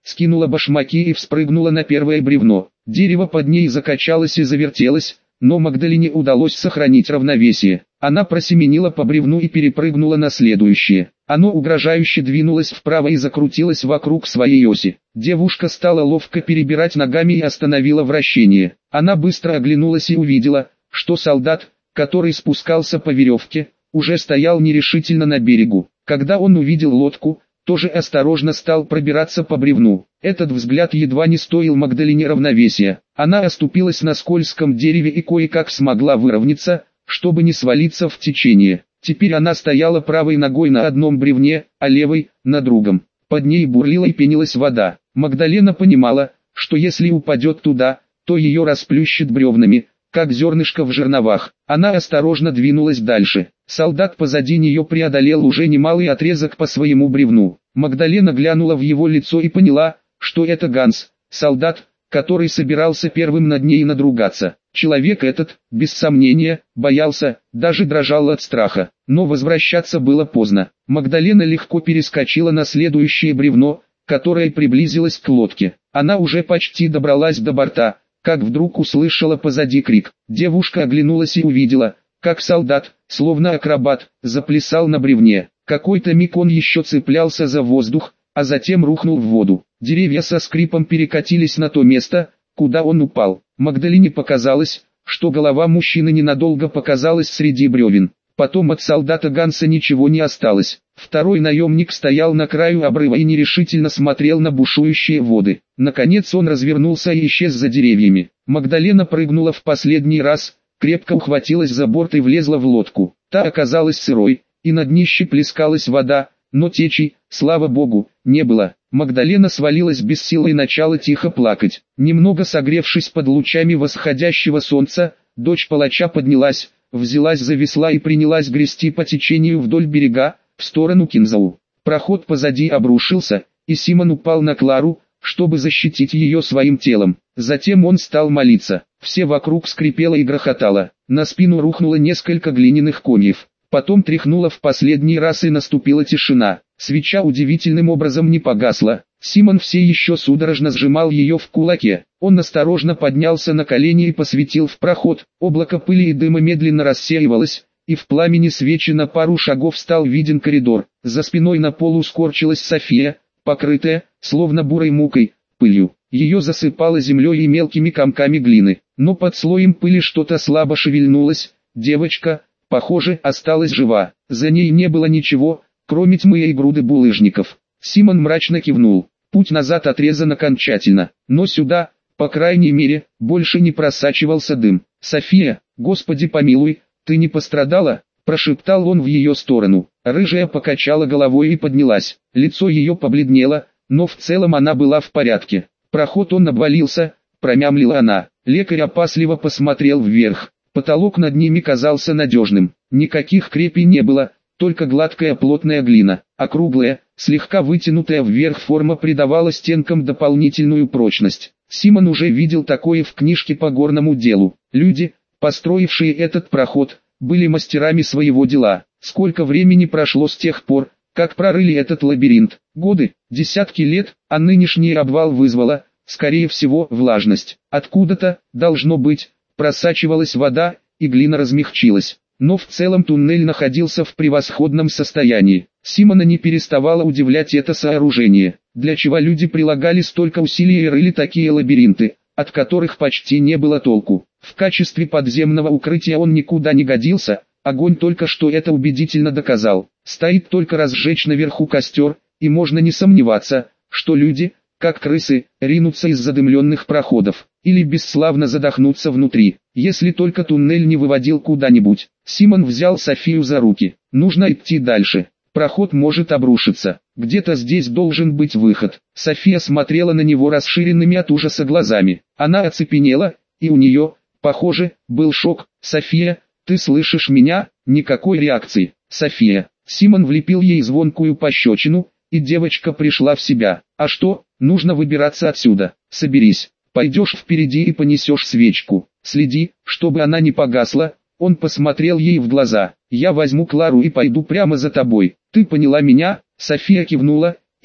Speaker 1: скинула башмаки и вспрыгнула на первое бревно. Дерево под ней закачалось и завертелось, но Магдалине удалось сохранить равновесие. Она просеменила по бревну и перепрыгнула на следующее. Оно угрожающе двинулось вправо и закрутилось вокруг своей оси. Девушка стала ловко перебирать ногами и остановила вращение. Она быстро оглянулась и увидела, что солдат, который спускался по веревке, уже стоял нерешительно на берегу. Когда он увидел лодку, тоже осторожно стал пробираться по бревну. Этот взгляд едва не стоил Магдалине равновесия. Она оступилась на скользком дереве и кое-как смогла выровняться, чтобы не свалиться в течение. Теперь она стояла правой ногой на одном бревне, а левой – на другом. Под ней бурлила и пенилась вода. Магдалена понимала, что если упадет туда, то ее расплющит бревнами, как зернышко в жерновах. Она осторожно двинулась дальше. Солдат позади нее преодолел уже немалый отрезок по своему бревну. Магдалена глянула в его лицо и поняла, что это Ганс, солдат, который собирался первым над ней надругаться. Человек этот, без сомнения, боялся, даже дрожал от страха. Но возвращаться было поздно. Магдалена легко перескочила на следующее бревно, которое приблизилось к лодке. Она уже почти добралась до борта, как вдруг услышала позади крик. Девушка оглянулась и увидела, как солдат, словно акробат, заплясал на бревне. Какой-то миг он еще цеплялся за воздух, а затем рухнул в воду. Деревья со скрипом перекатились на то место, куда он упал. Магдалине показалось, что голова мужчины ненадолго показалась среди бревен. Потом от солдата Ганса ничего не осталось. Второй наемник стоял на краю обрыва и нерешительно смотрел на бушующие воды. Наконец он развернулся и исчез за деревьями. Магдалена прыгнула в последний раз, крепко ухватилась за борт и влезла в лодку. Та оказалась сырой, и на днище плескалась вода, но течи, слава богу, не было. Магдалена свалилась без сил и начала тихо плакать. Немного согревшись под лучами восходящего солнца, дочь палача поднялась, взялась за весла и принялась грести по течению вдоль берега, в сторону Кинзау. Проход позади обрушился, и Симон упал на Клару, чтобы защитить ее своим телом. Затем он стал молиться. Все вокруг скрипело и грохотало. На спину рухнуло несколько глиняных комьев. Потом тряхнуло в последний раз и наступила тишина. Свеча удивительным образом не погасла. Симон все еще судорожно сжимал ее в кулаке. Он осторожно поднялся на колени и посветил в проход. Облако пыли и дыма медленно рассеивалось, и в пламени свечи на пару шагов стал виден коридор. За спиной на полу скорчилась София, покрытая, словно бурой мукой, пылью. Ее засыпало землей и мелкими комками глины. Но под слоем пыли что-то слабо шевельнулось. Девочка, похоже, осталась жива. За ней не было ничего, кроме тьмы и груды булыжников. Симон мрачно кивнул. Путь назад отрезан окончательно. Но сюда, по крайней мере, больше не просачивался дым. «София, Господи помилуй, ты не пострадала?» – прошептал он в ее сторону. Рыжая покачала головой и поднялась. Лицо ее побледнело, но в целом она была в порядке. «Проход он обвалился», – промямлила она. Лекарь опасливо посмотрел вверх. Потолок над ними казался надежным. Никаких крепей не было, только гладкая плотная глина. Округлая, слегка вытянутая вверх форма придавала стенкам дополнительную прочность. Симон уже видел такое в книжке по горному делу. Люди, построившие этот проход, были мастерами своего дела. Сколько времени прошло с тех пор, как прорыли этот лабиринт? Годы, десятки лет, а нынешний обвал вызвала, скорее всего, влажность. Откуда-то, должно быть, просачивалась вода, и глина размягчилась. Но в целом туннель находился в превосходном состоянии. Симона не переставало удивлять это сооружение. Для чего люди прилагали столько усилий и рыли такие лабиринты, от которых почти не было толку. В качестве подземного укрытия он никуда не годился, огонь только что это убедительно доказал. Стоит только разжечь наверху костер, и можно не сомневаться, что люди, как крысы, ринутся из задымленных проходов, или бесславно задохнутся внутри, если только туннель не выводил куда-нибудь. Симон взял Софию за руки. Нужно идти дальше. Проход может обрушиться. Где-то здесь должен быть выход. София смотрела на него расширенными от ужаса глазами. Она оцепенела, и у нее, похоже, был шок. «София, ты слышишь меня?» Никакой реакции. «София». Симон влепил ей звонкую пощечину, и девочка пришла в себя. «А что, нужно выбираться отсюда. Соберись. Пойдешь впереди и понесешь свечку. Следи, чтобы она не погасла». Он посмотрел ей в глаза. «Я возьму Клару и пойду прямо за тобой. Ты поняла меня?» София кивнула,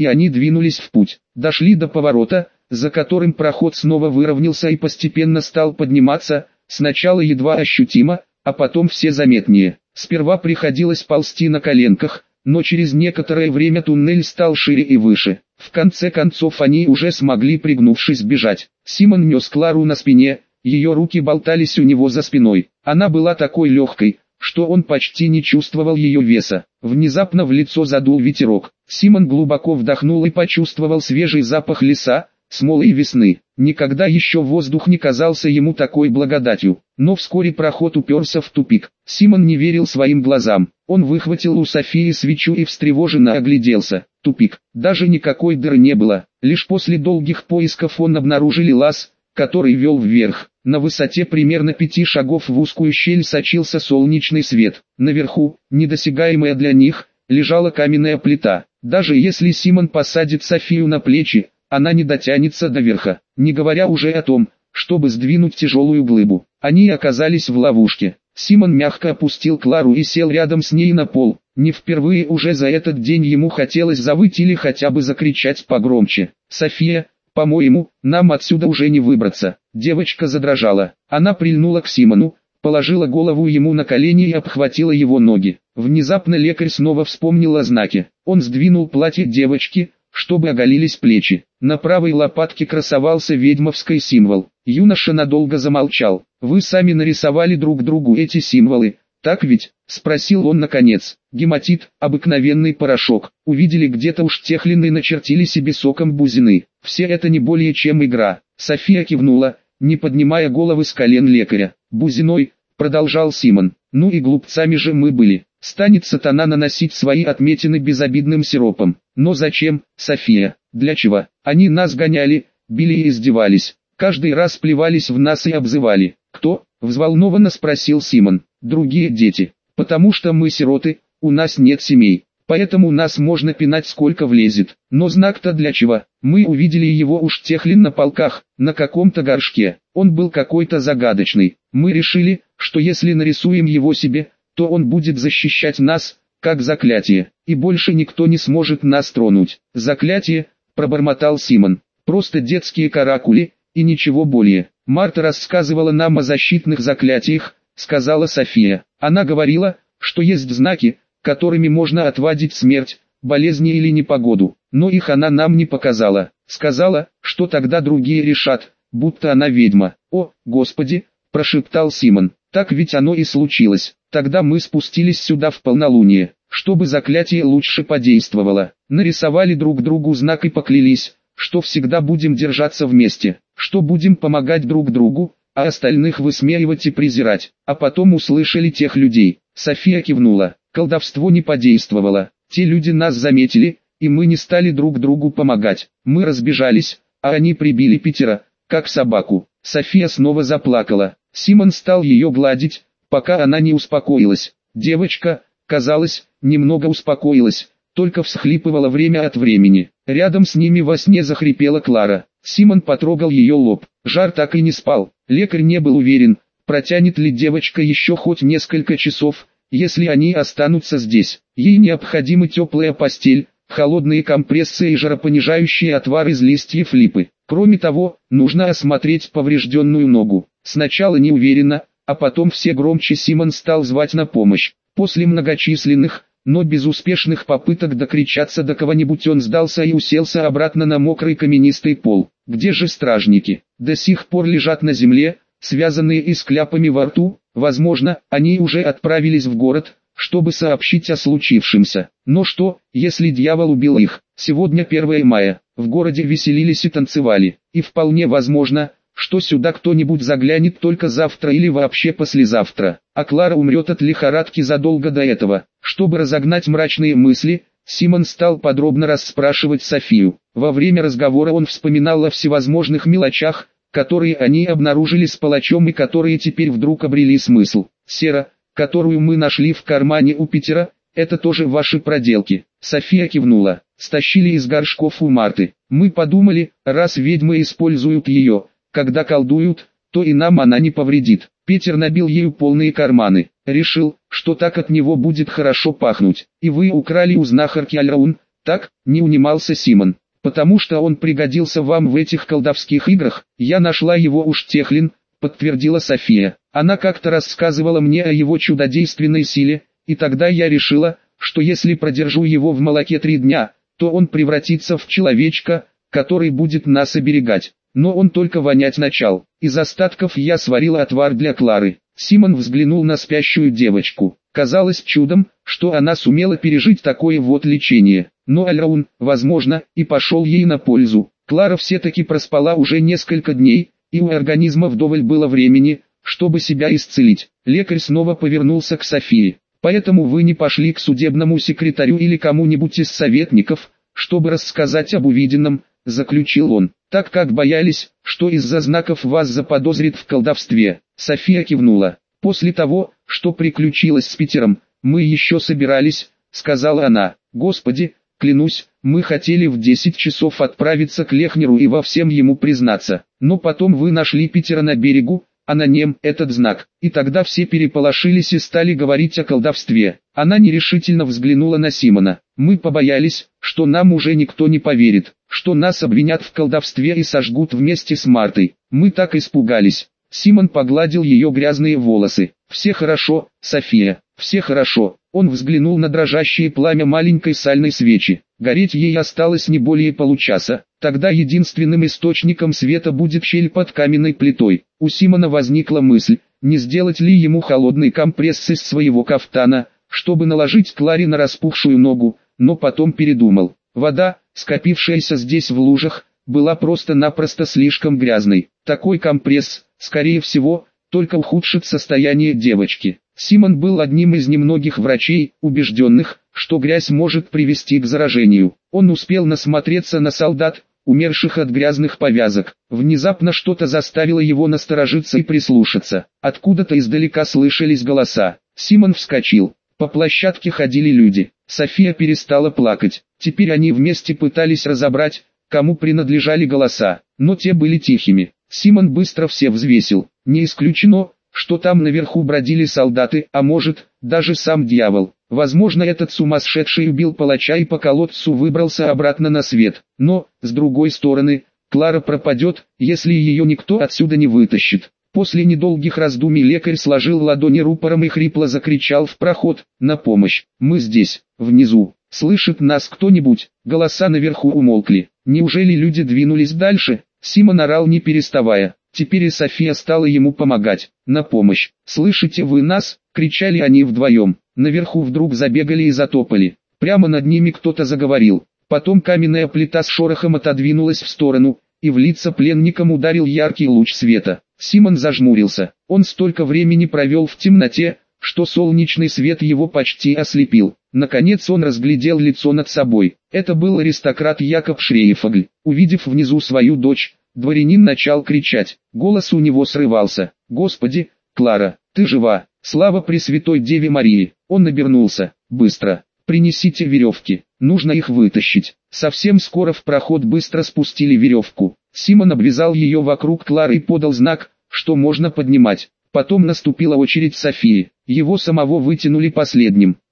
Speaker 1: и они двинулись в путь. Дошли до поворота, за которым проход снова выровнялся и постепенно стал подниматься, сначала едва ощутимо, а потом все заметнее. Сперва приходилось ползти на коленках, но через некоторое время туннель стал шире и выше. В конце концов они уже смогли, пригнувшись, бежать. Симон нес Клару на спине, ее руки болтались у него за спиной. Она была такой легкой, что он почти не чувствовал ее веса. Внезапно в лицо задул ветерок. Симон глубоко вдохнул и почувствовал свежий запах леса, смолы и весны. Никогда еще воздух не казался ему такой благодатью. Но вскоре проход уперся в тупик. Симон не верил своим глазам. Он выхватил у Софии свечу и встревоженно огляделся. Тупик. Даже никакой дыры не было. Лишь после долгих поисков он обнаружил лаз, который вел вверх. На высоте примерно пяти шагов в узкую щель сочился солнечный свет. Наверху, недосягаемая для них, лежала каменная плита. Даже если Симон посадит Софию на плечи, она не дотянется до верха, не говоря уже о том, чтобы сдвинуть тяжелую глыбу. Они оказались в ловушке. Симон мягко опустил Клару и сел рядом с ней на пол. Не впервые уже за этот день ему хотелось завыть или хотя бы закричать погромче. «София, по-моему, нам отсюда уже не выбраться». Девочка задрожала. Она прильнула к Симону, положила голову ему на колени и обхватила его ноги. Внезапно лекарь снова вспомнил о знаке. Он сдвинул платье девочки, чтобы оголились плечи. На правой лопатке красовался ведьмовский символ. Юноша надолго замолчал. «Вы сами нарисовали друг другу эти символы, так ведь?» — спросил он наконец. «Гематит, обыкновенный порошок. Увидели где-то уж техлин и начертили себе соком бузины. Все это не более чем игра». София кивнула, не поднимая головы с колен лекаря. «Бузиной», — продолжал Симон. «Ну и глупцами же мы были. Станет сатана наносить свои отметины безобидным сиропом. Но зачем, София? Для чего? Они нас гоняли, били и издевались. Каждый раз плевались в нас и обзывали». «Кто?» — взволнованно спросил Симон. «Другие дети. Потому что мы сироты, у нас нет семей. Поэтому нас можно пинать сколько влезет. Но знак-то для чего? Мы увидели его уж техлин на полках, на каком-то горшке. Он был какой-то загадочный. Мы решили, что если нарисуем его себе, то он будет защищать нас, как заклятие, и больше никто не сможет нас тронуть». «Заклятие», — пробормотал Симон. «Просто детские каракули, и ничего более. Марта рассказывала нам о защитных заклятиях», — сказала София. «Она говорила, что есть знаки, которыми можно отвадить смерть, болезни или непогоду, но их она нам не показала. Сказала, что тогда другие решат, будто она ведьма». «О, Господи!» — прошептал Симон. «Так ведь оно и случилось. Тогда мы спустились сюда в полнолуние, чтобы заклятие лучше подействовало. Нарисовали друг другу знак и поклялись, что всегда будем держаться вместе, что будем помогать друг другу, а остальных высмеивать и презирать. А потом услышали тех людей». София кивнула. «Колдовство не подействовало. Те люди нас заметили, и мы не стали друг другу помогать. Мы разбежались, а они прибили Питера, как собаку». София снова заплакала. Симон стал ее гладить, пока она не успокоилась. Девочка, казалось, немного успокоилась, только всхлипывала время от времени. Рядом с ними во сне захрипела Клара. Симон потрогал ее лоб. Жар так и не спал. Лекарь не был уверен, протянет ли девочка еще хоть несколько часов, если они останутся здесь. Ей необходима теплая постель, холодные компрессы и жаропонижающие отвар из листьев липы. Кроме того, нужно осмотреть поврежденную ногу. Сначала неуверенно, а потом все громче Симон стал звать на помощь. После многочисленных, но безуспешных попыток докричаться до кого-нибудь он сдался и уселся обратно на мокрый каменистый пол. «Где же стражники? До сих пор лежат на земле, связанные и с кляпами во рту. Возможно, они уже отправились в город, чтобы сообщить о случившемся. Но что, если дьявол убил их? Сегодня первое мая, в городе веселились и танцевали, и вполне возможно, что сюда кто-нибудь заглянет только завтра или вообще послезавтра, а Клара умрет от лихорадки задолго до этого». Чтобы разогнать мрачные мысли, Симон стал подробно расспрашивать Софию. Во время разговора он вспоминал о всевозможных мелочах, которые они обнаружили с палачом и которые теперь вдруг обрели смысл. «Сера, которую мы нашли в кармане у Питера, это тоже ваши проделки?» София кивнула. «Стащили из горшков у Марты. Мы подумали, раз ведьмы используют ее, когда колдуют, то и нам она не повредит. Питер набил ею полные карманы. Решил, что так от него будет хорошо пахнуть. И вы украли у знахарки Альраун, Так, не унимался Симон. Потому что он пригодился вам в этих колдовских играх, я нашла его у Штехлин, подтвердила София. Она как-то рассказывала мне о его чудодейственной силе, и тогда я решила, что если продержу его в молоке три дня, то он превратится в человечка, который будет нас оберегать. Но он только вонять начал. Из остатков я сварила отвар для Клары. Симон взглянул на спящую девочку. Казалось чудом, что она сумела пережить такое вот лечение. Но Альраун, возможно, и пошел ей на пользу. Клара все-таки проспала уже несколько дней, и у организма вдоволь было времени, чтобы себя исцелить. Лекарь снова повернулся к Софии. Поэтому вы не пошли к судебному секретарю или кому-нибудь из советников, чтобы рассказать об увиденном, заключил он, так как боялись, что из-за знаков вас заподозрит в колдовстве. София кивнула. После того, что приключилось с Питером, мы еще собирались, сказала она. Господи, клянусь, мы хотели в десять часов отправиться к Лехнеру и во всем ему признаться. Но потом вы нашли Питера на берегу, а на нем этот знак. И тогда все переполошились и стали говорить о колдовстве. Она нерешительно взглянула на Симона. Мы побоялись, что нам уже никто не поверит, что нас обвинят в колдовстве и сожгут вместе с Мартой. Мы так испугались. Симон погладил ее грязные волосы. «Все хорошо, София, все хорошо». Он взглянул на дрожащее пламя маленькой сальной свечи. Гореть ей осталось не более получаса. Тогда единственным источником света будет щель под каменной плитой. У Симона возникла мысль, не сделать ли ему холодный компресс из своего кафтана, чтобы наложить Кларе на распухшую ногу, но потом передумал. Вода, скопившаяся здесь в лужах, была просто-напросто слишком грязной. Такой компресс, скорее всего, только ухудшит состояние девочки. Симон был одним из немногих врачей, убежденных, что грязь может привести к заражению. Он успел насмотреться на солдат, умерших от грязных повязок. Внезапно что-то заставило его насторожиться и прислушаться. Откуда-то издалека слышались голоса. Симон вскочил. По площадке ходили люди. София перестала плакать. Теперь они вместе пытались разобрать, кому принадлежали голоса, но те были тихими. Симон быстро все взвесил. Не исключено, что там наверху бродили солдаты, а может, даже сам дьявол. Возможно, этот сумасшедший убил палача и по колодцу выбрался обратно на свет. Но, с другой стороны, Клара пропадет, если ее никто отсюда не вытащит. После недолгих раздумий лекарь сложил ладони рупором и хрипло закричал в проход: «На помощь! Мы здесь, внизу! Слышит нас кто-нибудь?» Голоса наверху умолкли. Неужели люди двинулись дальше? Симон орал не переставая. Теперь и София стала ему помогать. «На помощь! Слышите вы нас?» — кричали они вдвоем. Наверху вдруг забегали и затопали. Прямо над ними кто-то заговорил. Потом каменная плита с шорохом отодвинулась в сторону, и в лица пленникам ударил яркий луч света. Симон зажмурился. Он столько времени провел в темноте, что солнечный свет его почти ослепил. Наконец он разглядел лицо над собой. Это был аристократ Якоб Шрейфогль. Увидев внизу свою дочь, дворянин начал кричать. Голос у него срывался. «Господи, Клара, ты жива! Слава Пресвятой Деве Марии!» Он обернулся. «Быстро! Принесите веревки! Нужно их вытащить!» Совсем скоро в проход быстро спустили веревку. Симон обвязал ее вокруг Клары и подал знак, что можно поднимать. Потом наступила очередь Софии. Его самого вытянули последним.